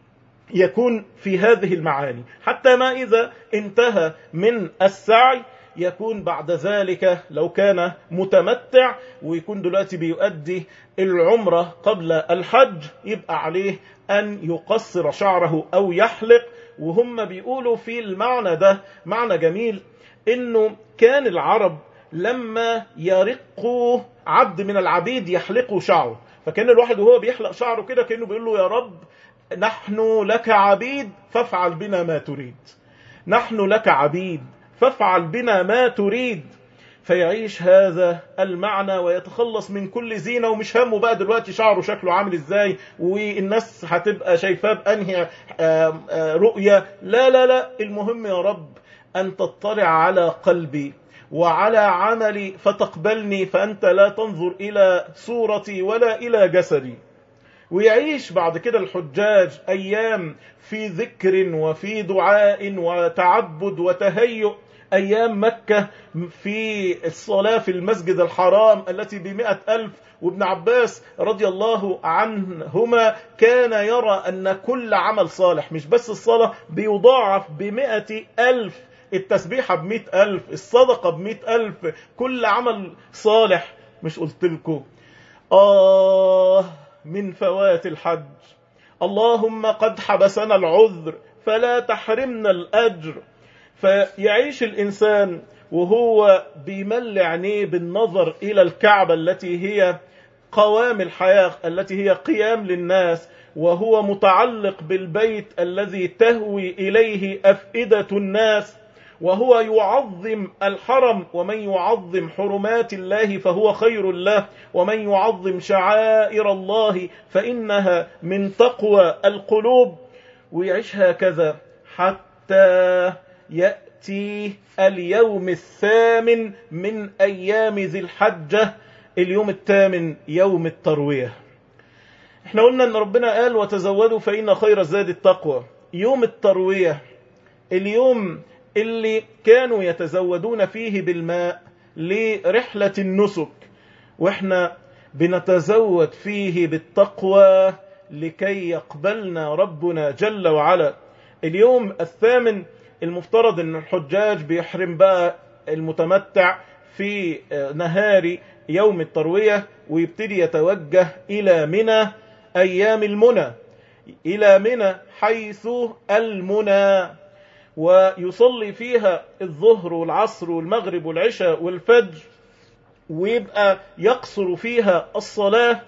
يكون في هذه المعاني، حتى ما إذا انتهى من السعي يكون بعد ذلك لو كان متمتع ويكون دلوقتي بيؤدي العمرة قبل الحج، يبقى عليه أن يقصر شعره أو يحلق. وهم بيقولوا في المعنى ده معنى جميل، إنه كان العرب لما يرقوا عبد من العبيد يحلقوا شعره، فكان الواحد وهو بيحلق شعره كده كأنه بيقول له: يا رب نحن لك عبيد فافعل بنا ما تريد، نحن لك عبيد فافعل بنا ما تريد. فيعيش هذا المعنى ويتخلص من كل زينة، ومش همه بقى دلوقتي شعره شكله عامل ازاي والناس هتبقى شايفاه بأنهي رؤية. لا لا لا، المهم يا رب أن تطلع على قلبي وعلى عملي فتقبلني، فأنت لا تنظر إلى صورتي ولا إلى جسدي. ويعيش بعد كده الحجاج أيام في ذكر وفي دعاء وتعبد وتهيؤ، أيام مكة في الصلاة في المسجد الحرام التي بمئة ألف. وابن عباس رضي الله عنهما كان يرى أن كل عمل صالح، مش بس الصلاة، بيضاعف بمئة ألف، التسبيحة بمئة ألف، الصدقة بمئة ألف، كل عمل صالح. مش قلت لكم آه من فوات الحج؟ اللهم قد حبسنا العذر فلا تحرمنا الأجر. فيعيش الإنسان وهو بيمل عينيه بالنظر إلى الكعبة التي هي قوام الحياة، التي هي قيام للناس، وهو متعلق بالبيت الذي تهوي إليه أفئدة الناس، وهو يعظم الحرم. ومن يعظم حرمات الله فهو خير له، ومن يعظم شعائر الله فإنها من تقوى القلوب. ويعيش هكذا حتى يأتي اليوم الثامن من أيام ذي الحجة، اليوم الثامن يوم التروية. احنا قلنا ان ربنا قال وتزودوا فإن خير الزاد التقوى. يوم التروية اليوم اللي كانوا يتزودون فيه بالماء لرحلة النسك، واحنا بنتزود فيه بالتقوى لكي يقبلنا ربنا جل وعلا. اليوم الثامن المفترض ان الحجاج بيحرم بقى المتمتع في نهار يوم التروية، ويبتدي يتوجه إلى منى أيام المنى، إلى منى حيث المنى، ويصلي فيها الظهر والعصر والمغرب والعشاء والفجر، ويبقى يقصر فيها الصلاة،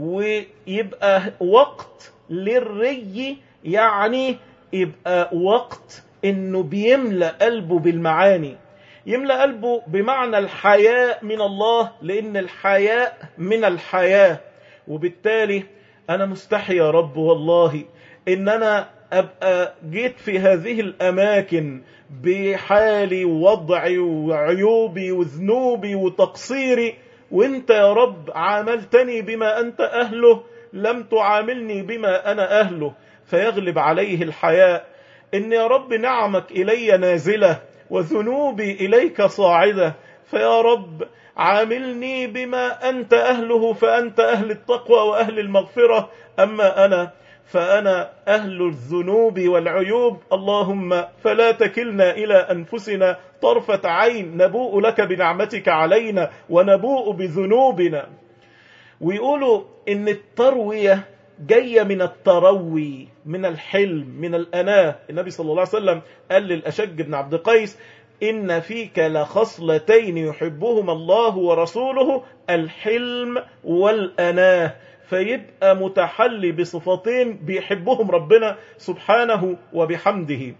ويبقى وقت للري، يعني يبقى وقت انه بيملأ قلبه بالمعاني، يملأ قلبه بمعنى الحياء من الله، لان الحياء من الحياة. وبالتالي انا مستحي يا رب والله ان انا ابقى جيت في هذه الاماكن بحالي ووضعي وعيوبي وذنوبي وتقصيري، وانت يا رب عاملتني بما انت اهله، لم تعاملني بما انا اهله، فيغلب عليه الحياء. ان يا رب نعمك الي نازلة وذنوبي اليك صاعدة، فيا رب عاملني بما انت اهله، فانت اهل التقوى واهل المغفرة، اما انا فأنا أهل الذنوب والعيوب. اللهم فلا تكلنا إلى أنفسنا طرفة عين، نبوء لك بنعمتك علينا ونبوء بذنوبنا. ويقولوا إن التروية جاية من التروي، من الحلم، من الأناة. النبي صلى الله عليه وسلم قال للأشج بن عبد قيس: إن فيك لخصلتين يحبهما الله ورسوله، الحلم والأناة. فيبقى متحلي بصفتين بيحبهم ربنا سبحانه وبحمده.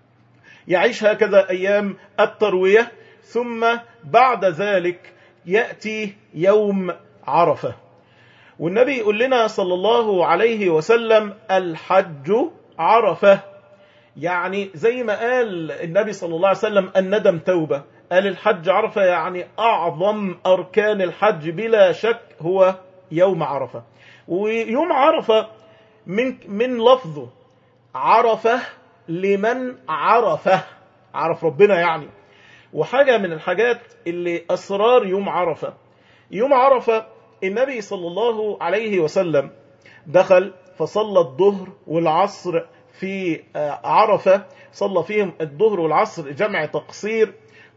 يعيش هكذا أيام التروية، ثم بعد ذلك يأتي يوم عرفة. والنبي يقول لنا صلى الله عليه وسلم: الحج عرفة. يعني زي ما قال النبي صلى الله عليه وسلم: الندم توبة، قال الحج عرفة، يعني أعظم أركان الحج بلا شك هو يوم عرفة. ويوم عرفة من من لفظه عرفة لمن عرفه، عرف ربنا يعني. وحاجة من الحاجات اللي أسرار يوم عرفة، يوم عرفة النبي صلى الله عليه وسلم دخل فصلى الظهر والعصر في عرفة، صلى فيهم الظهر والعصر جمع تقصير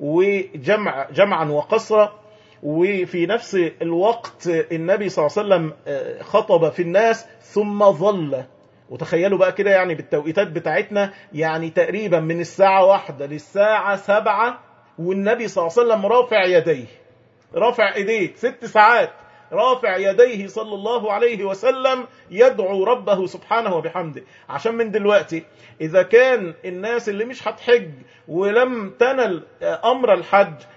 وجمع جمعا وقصرا. وفي نفس الوقت النبي صلى الله عليه وسلم خطب في الناس ثم ظل. وتخيلوا بقى كده يعني بالتوقيتات بتاعتنا، يعني تقريبا من الساعة واحدة للساعة سبعة والنبي صلى الله عليه وسلم رافع يديه، رافع ايديه ست ساعات، رافع يديه صلى الله عليه وسلم يدعو ربه سبحانه وبحمده. عشان من دلوقتي إذا كان الناس اللي مش هتحج ولم تنل أمر الحج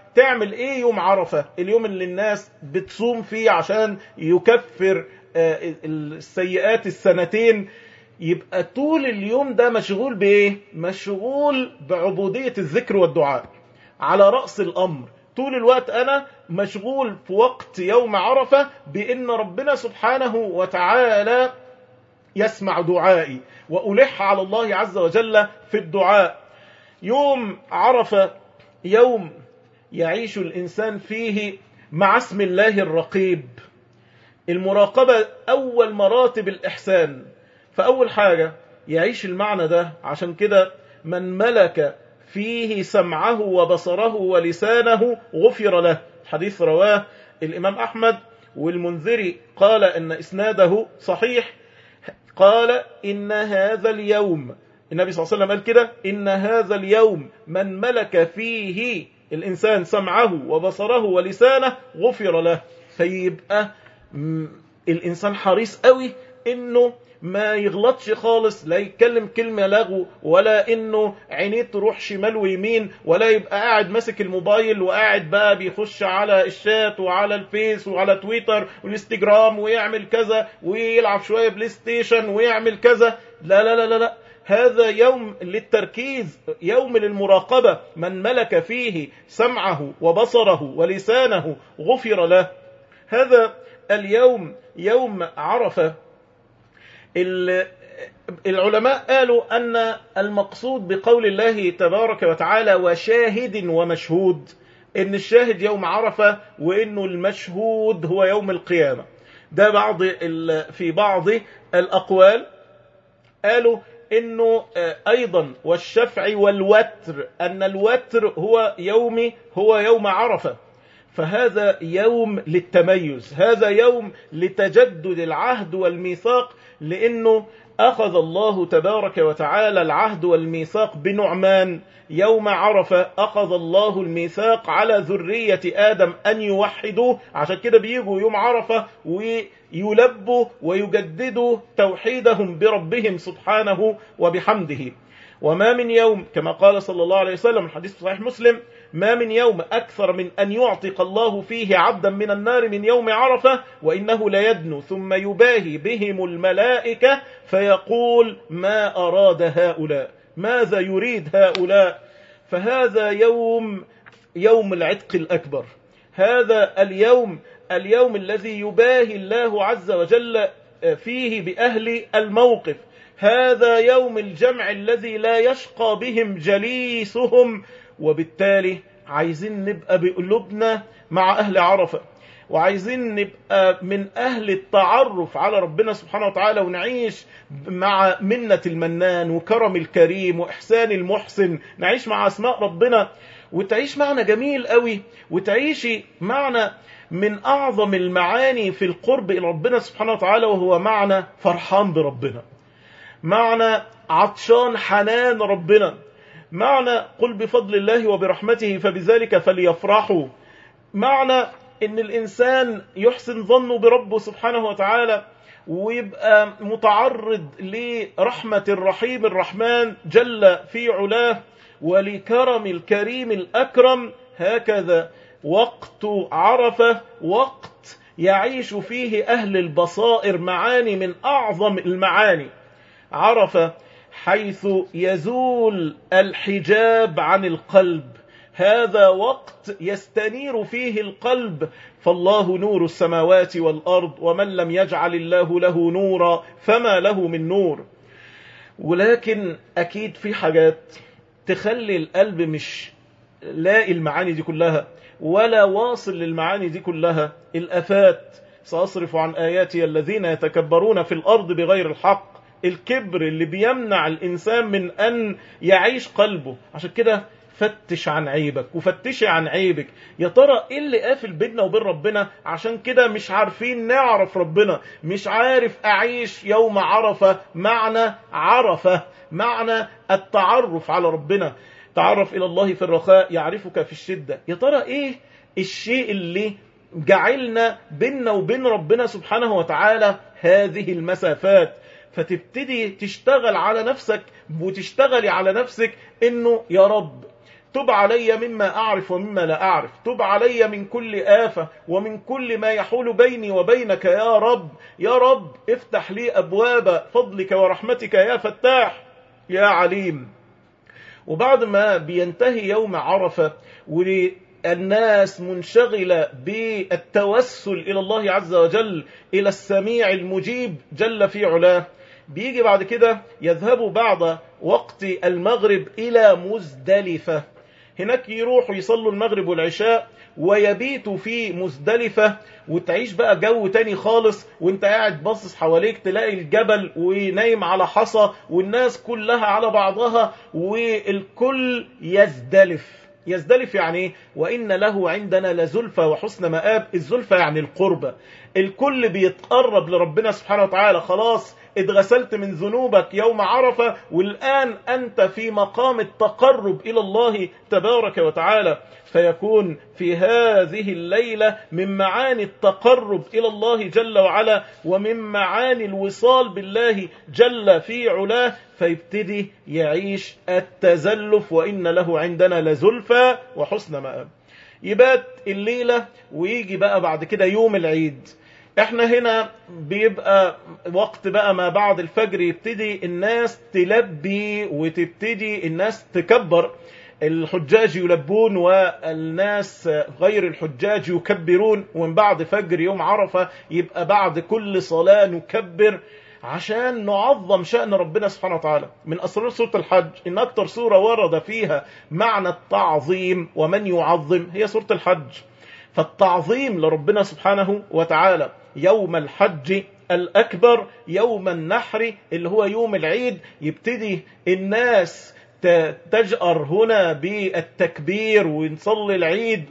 تعمل ايه يوم عرفة، اليوم اللي الناس بتصوم فيه عشان يكفر السيئات السنتين. يبقى طول اليوم ده مشغول بايه؟ مشغول بعبودية الذكر والدعاء على رأس الأمر. طول الوقت أنا مشغول في وقت يوم عرفة بأن ربنا سبحانه وتعالى يسمع دعائي وألح على الله عز وجل في الدعاء. يوم عرفة يوم يعيش الإنسان فيه مع اسم الله الرقيب. المراقبة أول مراتب الإحسان، فأول حاجة يعيش المعنى ده. عشان كده من ملك فيه سمعه وبصره ولسانه غفر له، حديث رواه الإمام أحمد، والمنذري قال إن إسناده صحيح. قال إن هذا اليوم، النبي صلى الله عليه وسلم قال كده، إن هذا اليوم من ملك فيه الإنسان سمعه وبصره ولسانه غفر له. فيبقى الإنسان حريص قوي إنه ما يغلطش خالص، لا يتكلم كلمة لغو، ولا إنه عينيه تروح شمال ويمين، ولا يبقى قاعد ماسك الموبايل وقاعد بقى بيخش على الشات وعلى الفيس وعلى تويتر والانستجرام ويعمل كذا ويلعب شوية بلاي ستيشن ويعمل كذا. لا لا لا لا, لا. هذا يوم للتركيز، يوم للمراقبة. من ملك فيه سمعه وبصره ولسانه غفر له. هذا اليوم يوم عرفة. العلماء قالوا أن المقصود بقول الله تبارك وتعالى وشاهد ومشهود، إن الشاهد يوم عرفة وإنه المشهود هو يوم القيامة. ده بعض في بعض الأقوال قالوا إنه أيضا والشفع والوتر، أن الوتر هو يوم هو يوم عرفة. فهذا يوم للتميز، هذا يوم لتجدد العهد والميثاق، لأنه أخذ الله تبارك وتعالى العهد والميثاق بنعمان. يوم عرفة أخذ الله الميثاق على ذرية آدم أن يوحدوه، عشان كده بيجوا يوم عرفة ويلبوا ويجددوا توحيدهم بربهم سبحانه وبحمده. وما من يوم، كما قال صلى الله عليه وسلم الحديث في صحيح مسلم، ما من يوم أكثر من أن يعتق الله فيه عبدا من النار من يوم عرفة، وإنه ليدنو ثم يباهي بهم الملائكة فيقول ما أراد هؤلاء، ماذا يريد هؤلاء. فهذا يوم يوم العتق الأكبر. هذا اليوم اليوم الذي يباهي الله عز وجل فيه بأهل الموقف. هذا يوم الجمع الذي لا يشقى بهم جليسهم. وبالتالي عايزين نبقى بقلوبنا مع أهل عرفة، وعايزين نبقى من أهل التعرف على ربنا سبحانه وتعالى، ونعيش مع منة المنان وكرم الكريم وإحسان المحسن، نعيش مع أسماء ربنا، وتعيش معنى جميل قوي، وتعيشي معنى من أعظم المعاني في القرب إلى ربنا سبحانه وتعالى، وهو معنى فرحان بربنا، معنى عطشان حنان ربنا، معنى قل بفضل الله وبرحمته فبذلك فليفرحوا، معنى ان الانسان يحسن ظنه بربه سبحانه وتعالى ويبقى متعرض لرحمة الرحيم الرحمن جل في علاه ولكرم الكريم الأكرم. هكذا وقت عرفة وقت يعيش فيه أهل البصائر معاني من أعظم المعاني. عرفة حيث يزول الحجاب عن القلب، هذا وقت يستنير فيه القلب. فالله نور السماوات والأرض ومن لم يجعل الله له نورا فما له من نور. ولكن أكيد في حاجات تخلي القلب مش لاقي المعاني دي كلها ولا واصل للمعاني دي كلها. الآفات، سأصرف عن آياتي الذين يتكبرون في الأرض بغير الحق، الكبر اللي بيمنع الإنسان من أن يعيش قلبه. عشان كده فتش عن عيبك وفتشي عن عيبك. يا ترى ايه اللي قافل بيننا وبين ربنا؟ عشان كده مش عارفين نعرف ربنا، مش عارف أعيش يوم عرفة معنى عرفة، معنى التعرف على ربنا. تعرف إلى الله في الرخاء يعرفك في الشدة. يا ترى ايه الشيء اللي جعلنا بيننا وبين ربنا سبحانه وتعالى هذه المسافات؟ فتبتدي تشتغل على نفسك وتشتغلي على نفسك انه يا رب تب علي مما أعرف ومما لا أعرف، تب علي من كل آفة ومن كل ما يحول بيني وبينك يا رب. يا رب افتح لي أبواب فضلك ورحمتك يا فتاح يا عليم. وبعد ما بينتهي يوم عرفة والناس منشغلة بالتوسل إلى الله عز وجل، إلى السميع المجيب جل في علاه، بيجي بعد كده يذهبوا بعد وقت المغرب إلى مزدلفة. هناك يروحوا يصلوا المغرب والعشاء ويبيتوا في مزدلفة، وتعيش بقى جو تاني خالص، وانت قاعد باصص حواليك تلاقي الجبل ونايم على حصى والناس كلها على بعضها والكل يزدلف. يزدلف يعني ايه؟ وإن له عندنا لزلفى وحسن مآب. الزلفى يعني القربة، الكل بيتقرب لربنا سبحانه وتعالى. خلاص اتغسلت من ذنوبك يوم عرفة، والآن أنت في مقام التقرب إلى الله تبارك وتعالى. فيكون في هذه الليلة من معاني التقرب إلى الله جل وعلا ومن معاني الوصال بالله جل في علاه، فيبتدي يعيش التزلف وإن له عندنا لزلفى وحسن مآب. يبات الليلة ويجي بقى بعد كده يوم العيد. احنا هنا بيبقى وقت بقى ما بعد الفجر يبتدي الناس تلبي وتبتدي الناس تكبر. الحجاج يلبون والناس غير الحجاج يكبرون. ومن بعد فجر يوم عرفة يبقى بعد كل صلاة نكبر عشان نعظم شأن ربنا سبحانه وتعالى. من أسرار سورة الحج إن أكتر سورة ورد فيها معنى التعظيم ومن يعظم هي سورة الحج. فالتعظيم لربنا سبحانه وتعالى يوم الحج الأكبر، يوم النحر اللي هو يوم العيد، يبتدي الناس تجأر هنا بالتكبير ونصلي العيد.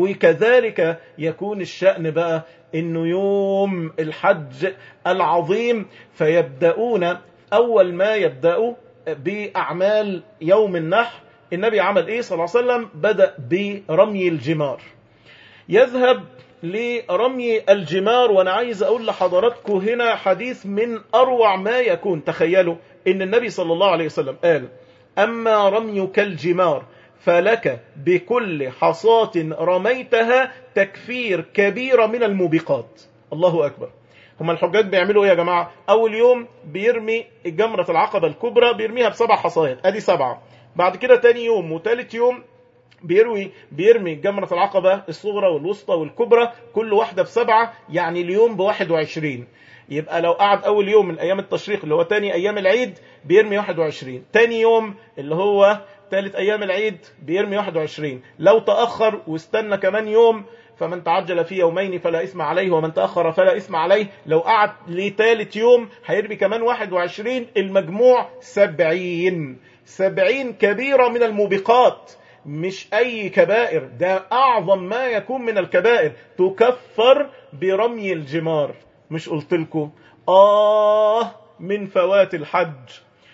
وكذلك يكون الشأن بقى إنه يوم الحج العظيم، فيبدأون أول ما يبدأوا بأعمال يوم النحر. النبي عمل إيه صلى الله عليه وسلم؟ بدأ برمي الجمار، يذهب لرمي الجمار. وانا عايز اقول لحضراتكم هنا حديث من اروع ما يكون. تخيلوا ان النبي صلى الله عليه وسلم قال: اما رميك الجمار فلك بكل حصاة رميتها تكفير كبيرة من الموبقات. الله اكبر. هم الحجاج بيعملوا ايه يا جماعة؟ اول يوم بيرمي الجمرة العقبة الكبرى، بيرميها بسبع حصايات، ادي سبعة. بعد كده تاني يوم وتالت يوم بيروي بيرمي جمرة العقبة الصغرى والوسطى والكبرى، كل واحدة بسبعة، يعني اليوم بواحد وعشرين. يبقى لو قعد أول يوم من أيام التشريق اللي هو تاني أيام العيد بيرمي واحد وعشرين، تاني يوم اللي هو ثالث أيام العيد بيرمي واحد وعشرين. لو تأخر واستنى كمان يوم فمن تعجل في يومين فلا إثم عليه ومن تأخر فلا إثم عليه. لو قعد لثالث يوم هيرمي كمان واحد وعشرين، المجموع سبعين. سبعين كبيرة من الموبقات، مش أي كبائر، ده أعظم ما يكون من الكبائر، تكفر برمي الجمار. مش قلت لكم آه من فوات الحج؟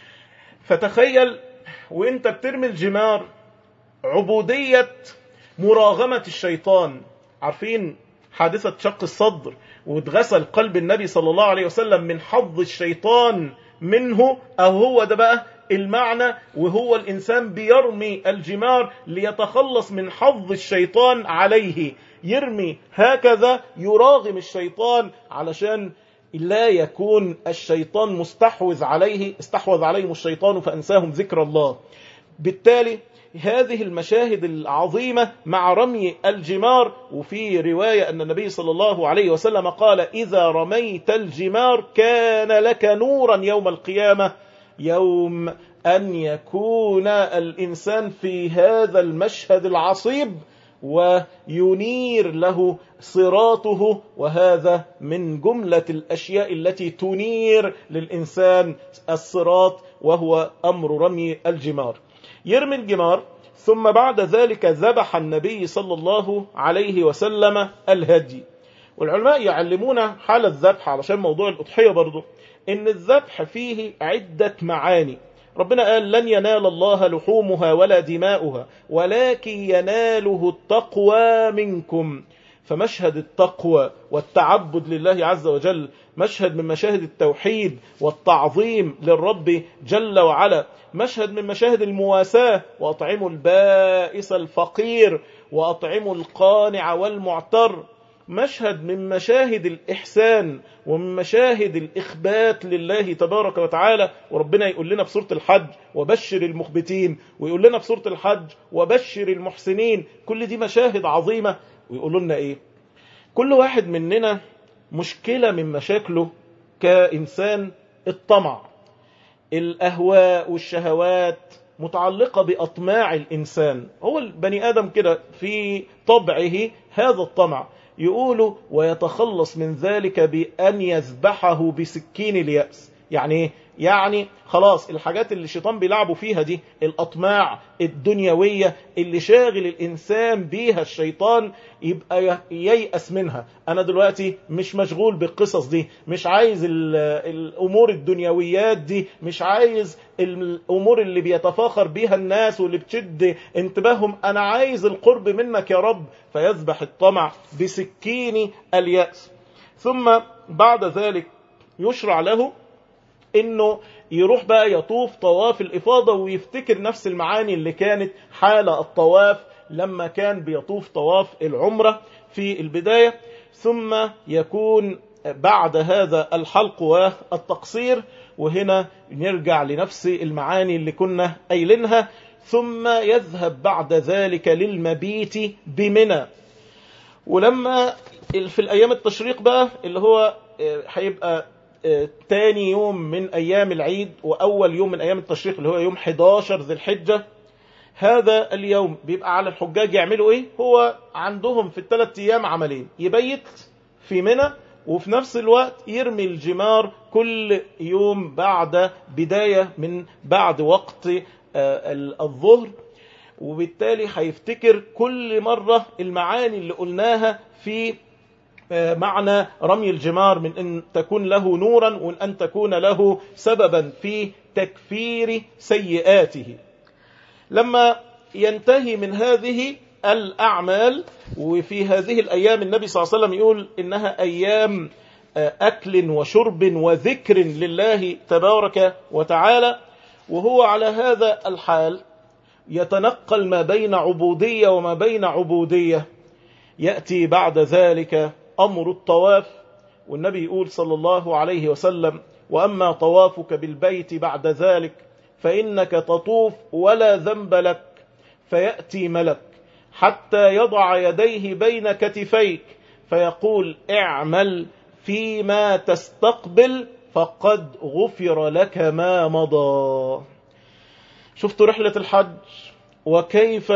فتخيل وانت بترمي الجمار عبودية مراغمة الشيطان. عارفين حادثة شق الصدر واتغسل قلب النبي صلى الله عليه وسلم من حظ الشيطان منه؟ أو هو ده بقى المعنى، وهو الإنسان بيرمي الجمار ليتخلص من حظ الشيطان عليه. يرمي هكذا يراغم الشيطان علشان لا يكون الشيطان مستحوذ عليه. استحوذ عليهم الشيطان فأنساهم ذكر الله. بالتالي هذه المشاهد العظيمة مع رمي الجمار. وفي رواية أن النبي صلى الله عليه وسلم قال: إذا رميت الجمار كان لك نورا يوم القيامة. يوم أن يكون الإنسان في هذا المشهد العصيب وينير له صراطه، وهذا من جملة الأشياء التي تنير للإنسان الصراط، وهو أمر رمي الجمار. يرمي الجمار، ثم بعد ذلك ذبح النبي صلى الله عليه وسلم الهدي. والعلماء يعلمون حال الذبح علشان موضوع الأضحية برضو، إن الذبح فيه عدة معاني. ربنا قال: لن ينال الله لحومها ولا دماؤها ولكن يناله التقوى منكم. فمشهد التقوى والتعبد لله عز وجل، مشهد من مشاهد التوحيد والتعظيم للرب جل وعلا، مشهد من مشاهد المواساة، وأطعموا البائس الفقير وأطعموا القانع والمعتر، مشهد من مشاهد الإحسان ومن مشاهد الإخبات لله تبارك وتعالى. وربنا يقول لنا في سورة الحج وبشر المخبتين، ويقول لنا في سورة الحج وبشر المحسنين. كل دي مشاهد عظيمة. ويقولوا لنا إيه؟ كل واحد مننا مشكلة من مشاكله كإنسان الطمع، الأهواء والشهوات متعلقة بأطماع الإنسان. هو البني آدم كده في طبعه هذا الطمع. يقولوا ويتخلص من ذلك بأن يذبحه بسكين اليأس. يعني ايه؟ يعني خلاص الحاجات اللي الشيطان بيلعبوا فيها دي، الأطماع الدنيوية اللي شاغل الإنسان بيها الشيطان، يبقى ييأس منها. أنا دلوقتي مش مشغول بالقصص دي، مش عايز الأمور الدنيويات دي، مش عايز الأمور اللي بيتفاخر بيها الناس واللي بتشد انتباههم، أنا عايز القرب منك يا رب. فيذبح الطمع بسكين اليأس. ثم بعد ذلك يشرع له انه يروح بقى يطوف طواف الإفاضة، ويفتكر نفس المعاني اللي كانت حال الطواف لما كان بيطوف طواف العمرة في البداية. ثم يكون بعد هذا الحلق والتقصير، وهنا نرجع لنفس المعاني اللي كنا قايلينها. ثم يذهب بعد ذلك للمبيت بمنى. ولما في الأيام التشريق بقى اللي هو هيبقى تاني يوم من أيام العيد وأول يوم من أيام التشريق اللي هو يوم حداشر ذي الحجة، هذا اليوم بيبقى على الحجاج يعملوا إيه؟ هو عندهم في الثلاث أيام عملين: يبيت في منى، وفي نفس الوقت يرمي الجمار كل يوم بعد بداية من بعد وقت الظهر. وبالتالي هيفتكر كل مرة المعاني اللي قلناها في معنى رمي الجمار، من أن تكون له نورا وأن أن تكون له سببا في تكفير سيئاته. لما ينتهي من هذه الأعمال، وفي هذه الأيام النبي صلى الله عليه وسلم يقول إنها أيام أكل وشرب وذكر لله تبارك وتعالى، وهو على هذا الحال يتنقل ما بين عبودية وما بين عبودية. يأتي بعد ذلك أمر الطواف، والنبي يقول صلى الله عليه وسلم: وأما طوافك بالبيت بعد ذلك فإنك تطوف ولا ذنب لك، فيأتي ملك حتى يضع يديه بين كتفيك فيقول: اعمل فيما تستقبل فقد غفر لك ما مضى. شفتوا رحلة الحج وكيف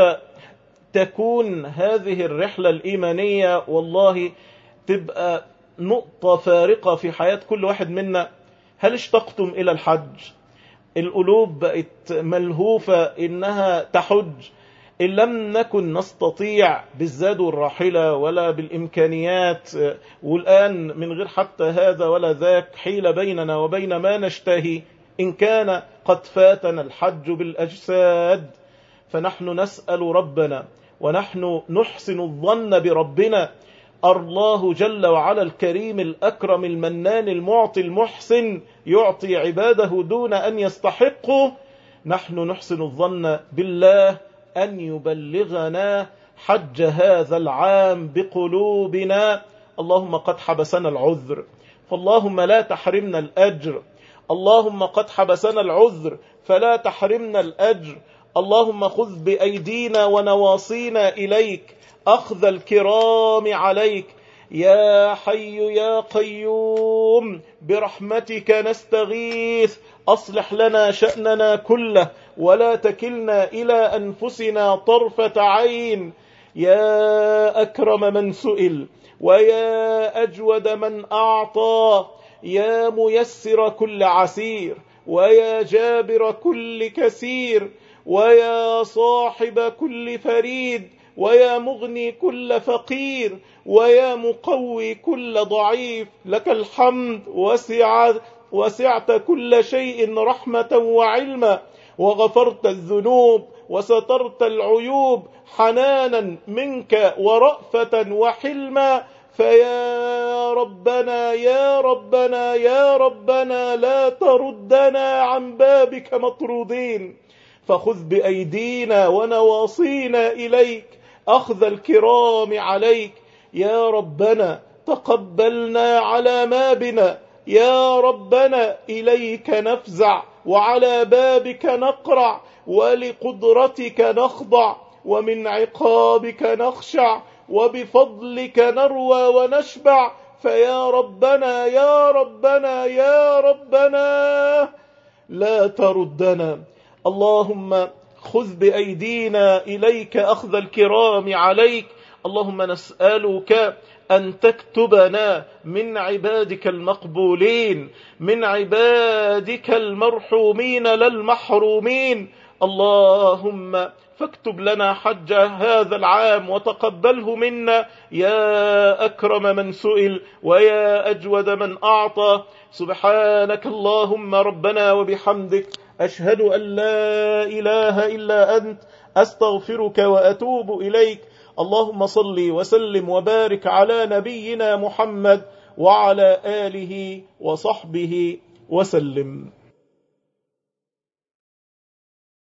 تكون هذه الرحلة الإيمانية؟ والله تبقى نقطة فارقة في حياة كل واحد منا. هل اشتقتم إلى الحج؟ القلوب بقت ملهوفة إنها تحج. إن لم نكن نستطيع بالزاد والراحلة ولا بالإمكانيات، والآن من غير حتى هذا ولا ذاك حيل بيننا وبين ما نشتهي، إن كان قد فاتنا الحج بالأجساد، فنحن نسأل ربنا ونحن نحسن الظن بربنا الله جل وعلا الكريم الأكرم المنان المعطي المحسن، يعطي عباده دون أن يستحقوا. نحن نحسن الظن بالله أن يبلغنا حج هذا العام بقلوبنا. اللهم قد حبسنا العذر فاللهم لا تحرمنا الأجر. اللهم قد حبسنا العذر فلا تحرمنا الأجر. اللهم خذ بأيدينا ونواصينا إليك أخذ الكرام عليك. يا حي يا قيوم برحمتك نستغيث، أصلح لنا شأننا كله ولا تكلنا إلى أنفسنا طرفة عين. يا أكرم من سئل ويا أجود من أعطى، يا ميسر كل عسير ويا جابر كل كسير، ويا صاحب كل فريد، ويا مغني كل فقير، ويا مقوي كل ضعيف، لك الحمد وسع وسعت كل شيء رحمة وعلما، وغفرت الذنوب وسترت العيوب حنانا منك ورأفة وحلما، فيا ربنا يا ربنا يا ربنا لا تردنا عن بابك مطرودين، فخذ بأيدينا ونواصينا إليك أخذ الكرام عليك. يا ربنا تقبلنا على ما بنا، يا ربنا إليك نفزع وعلى بابك نقرع، ولقدرتك نخضع ومن عقابك نخشع، وبفضلك نروى ونشبع. فيا ربنا يا ربنا يا ربنا لا تردنا. اللهم خذ بأيدينا إليك أخذ الكرام عليك. اللهم نسألك أن تكتبنا من عبادك المقبولين، من عبادك المرحومين لا المحرومين. اللهم فاكتب لنا حج هذا العام وتقبله منا يا أكرم من سئل ويا أجود من أعطى. سبحانك اللهم ربنا وبحمدك، أشهد أن لا إله إلا أنت، أستغفرك وأتوب إليك. اللهم صل وسلم وبارك على نبينا محمد وعلى آله وصحبه وسلم.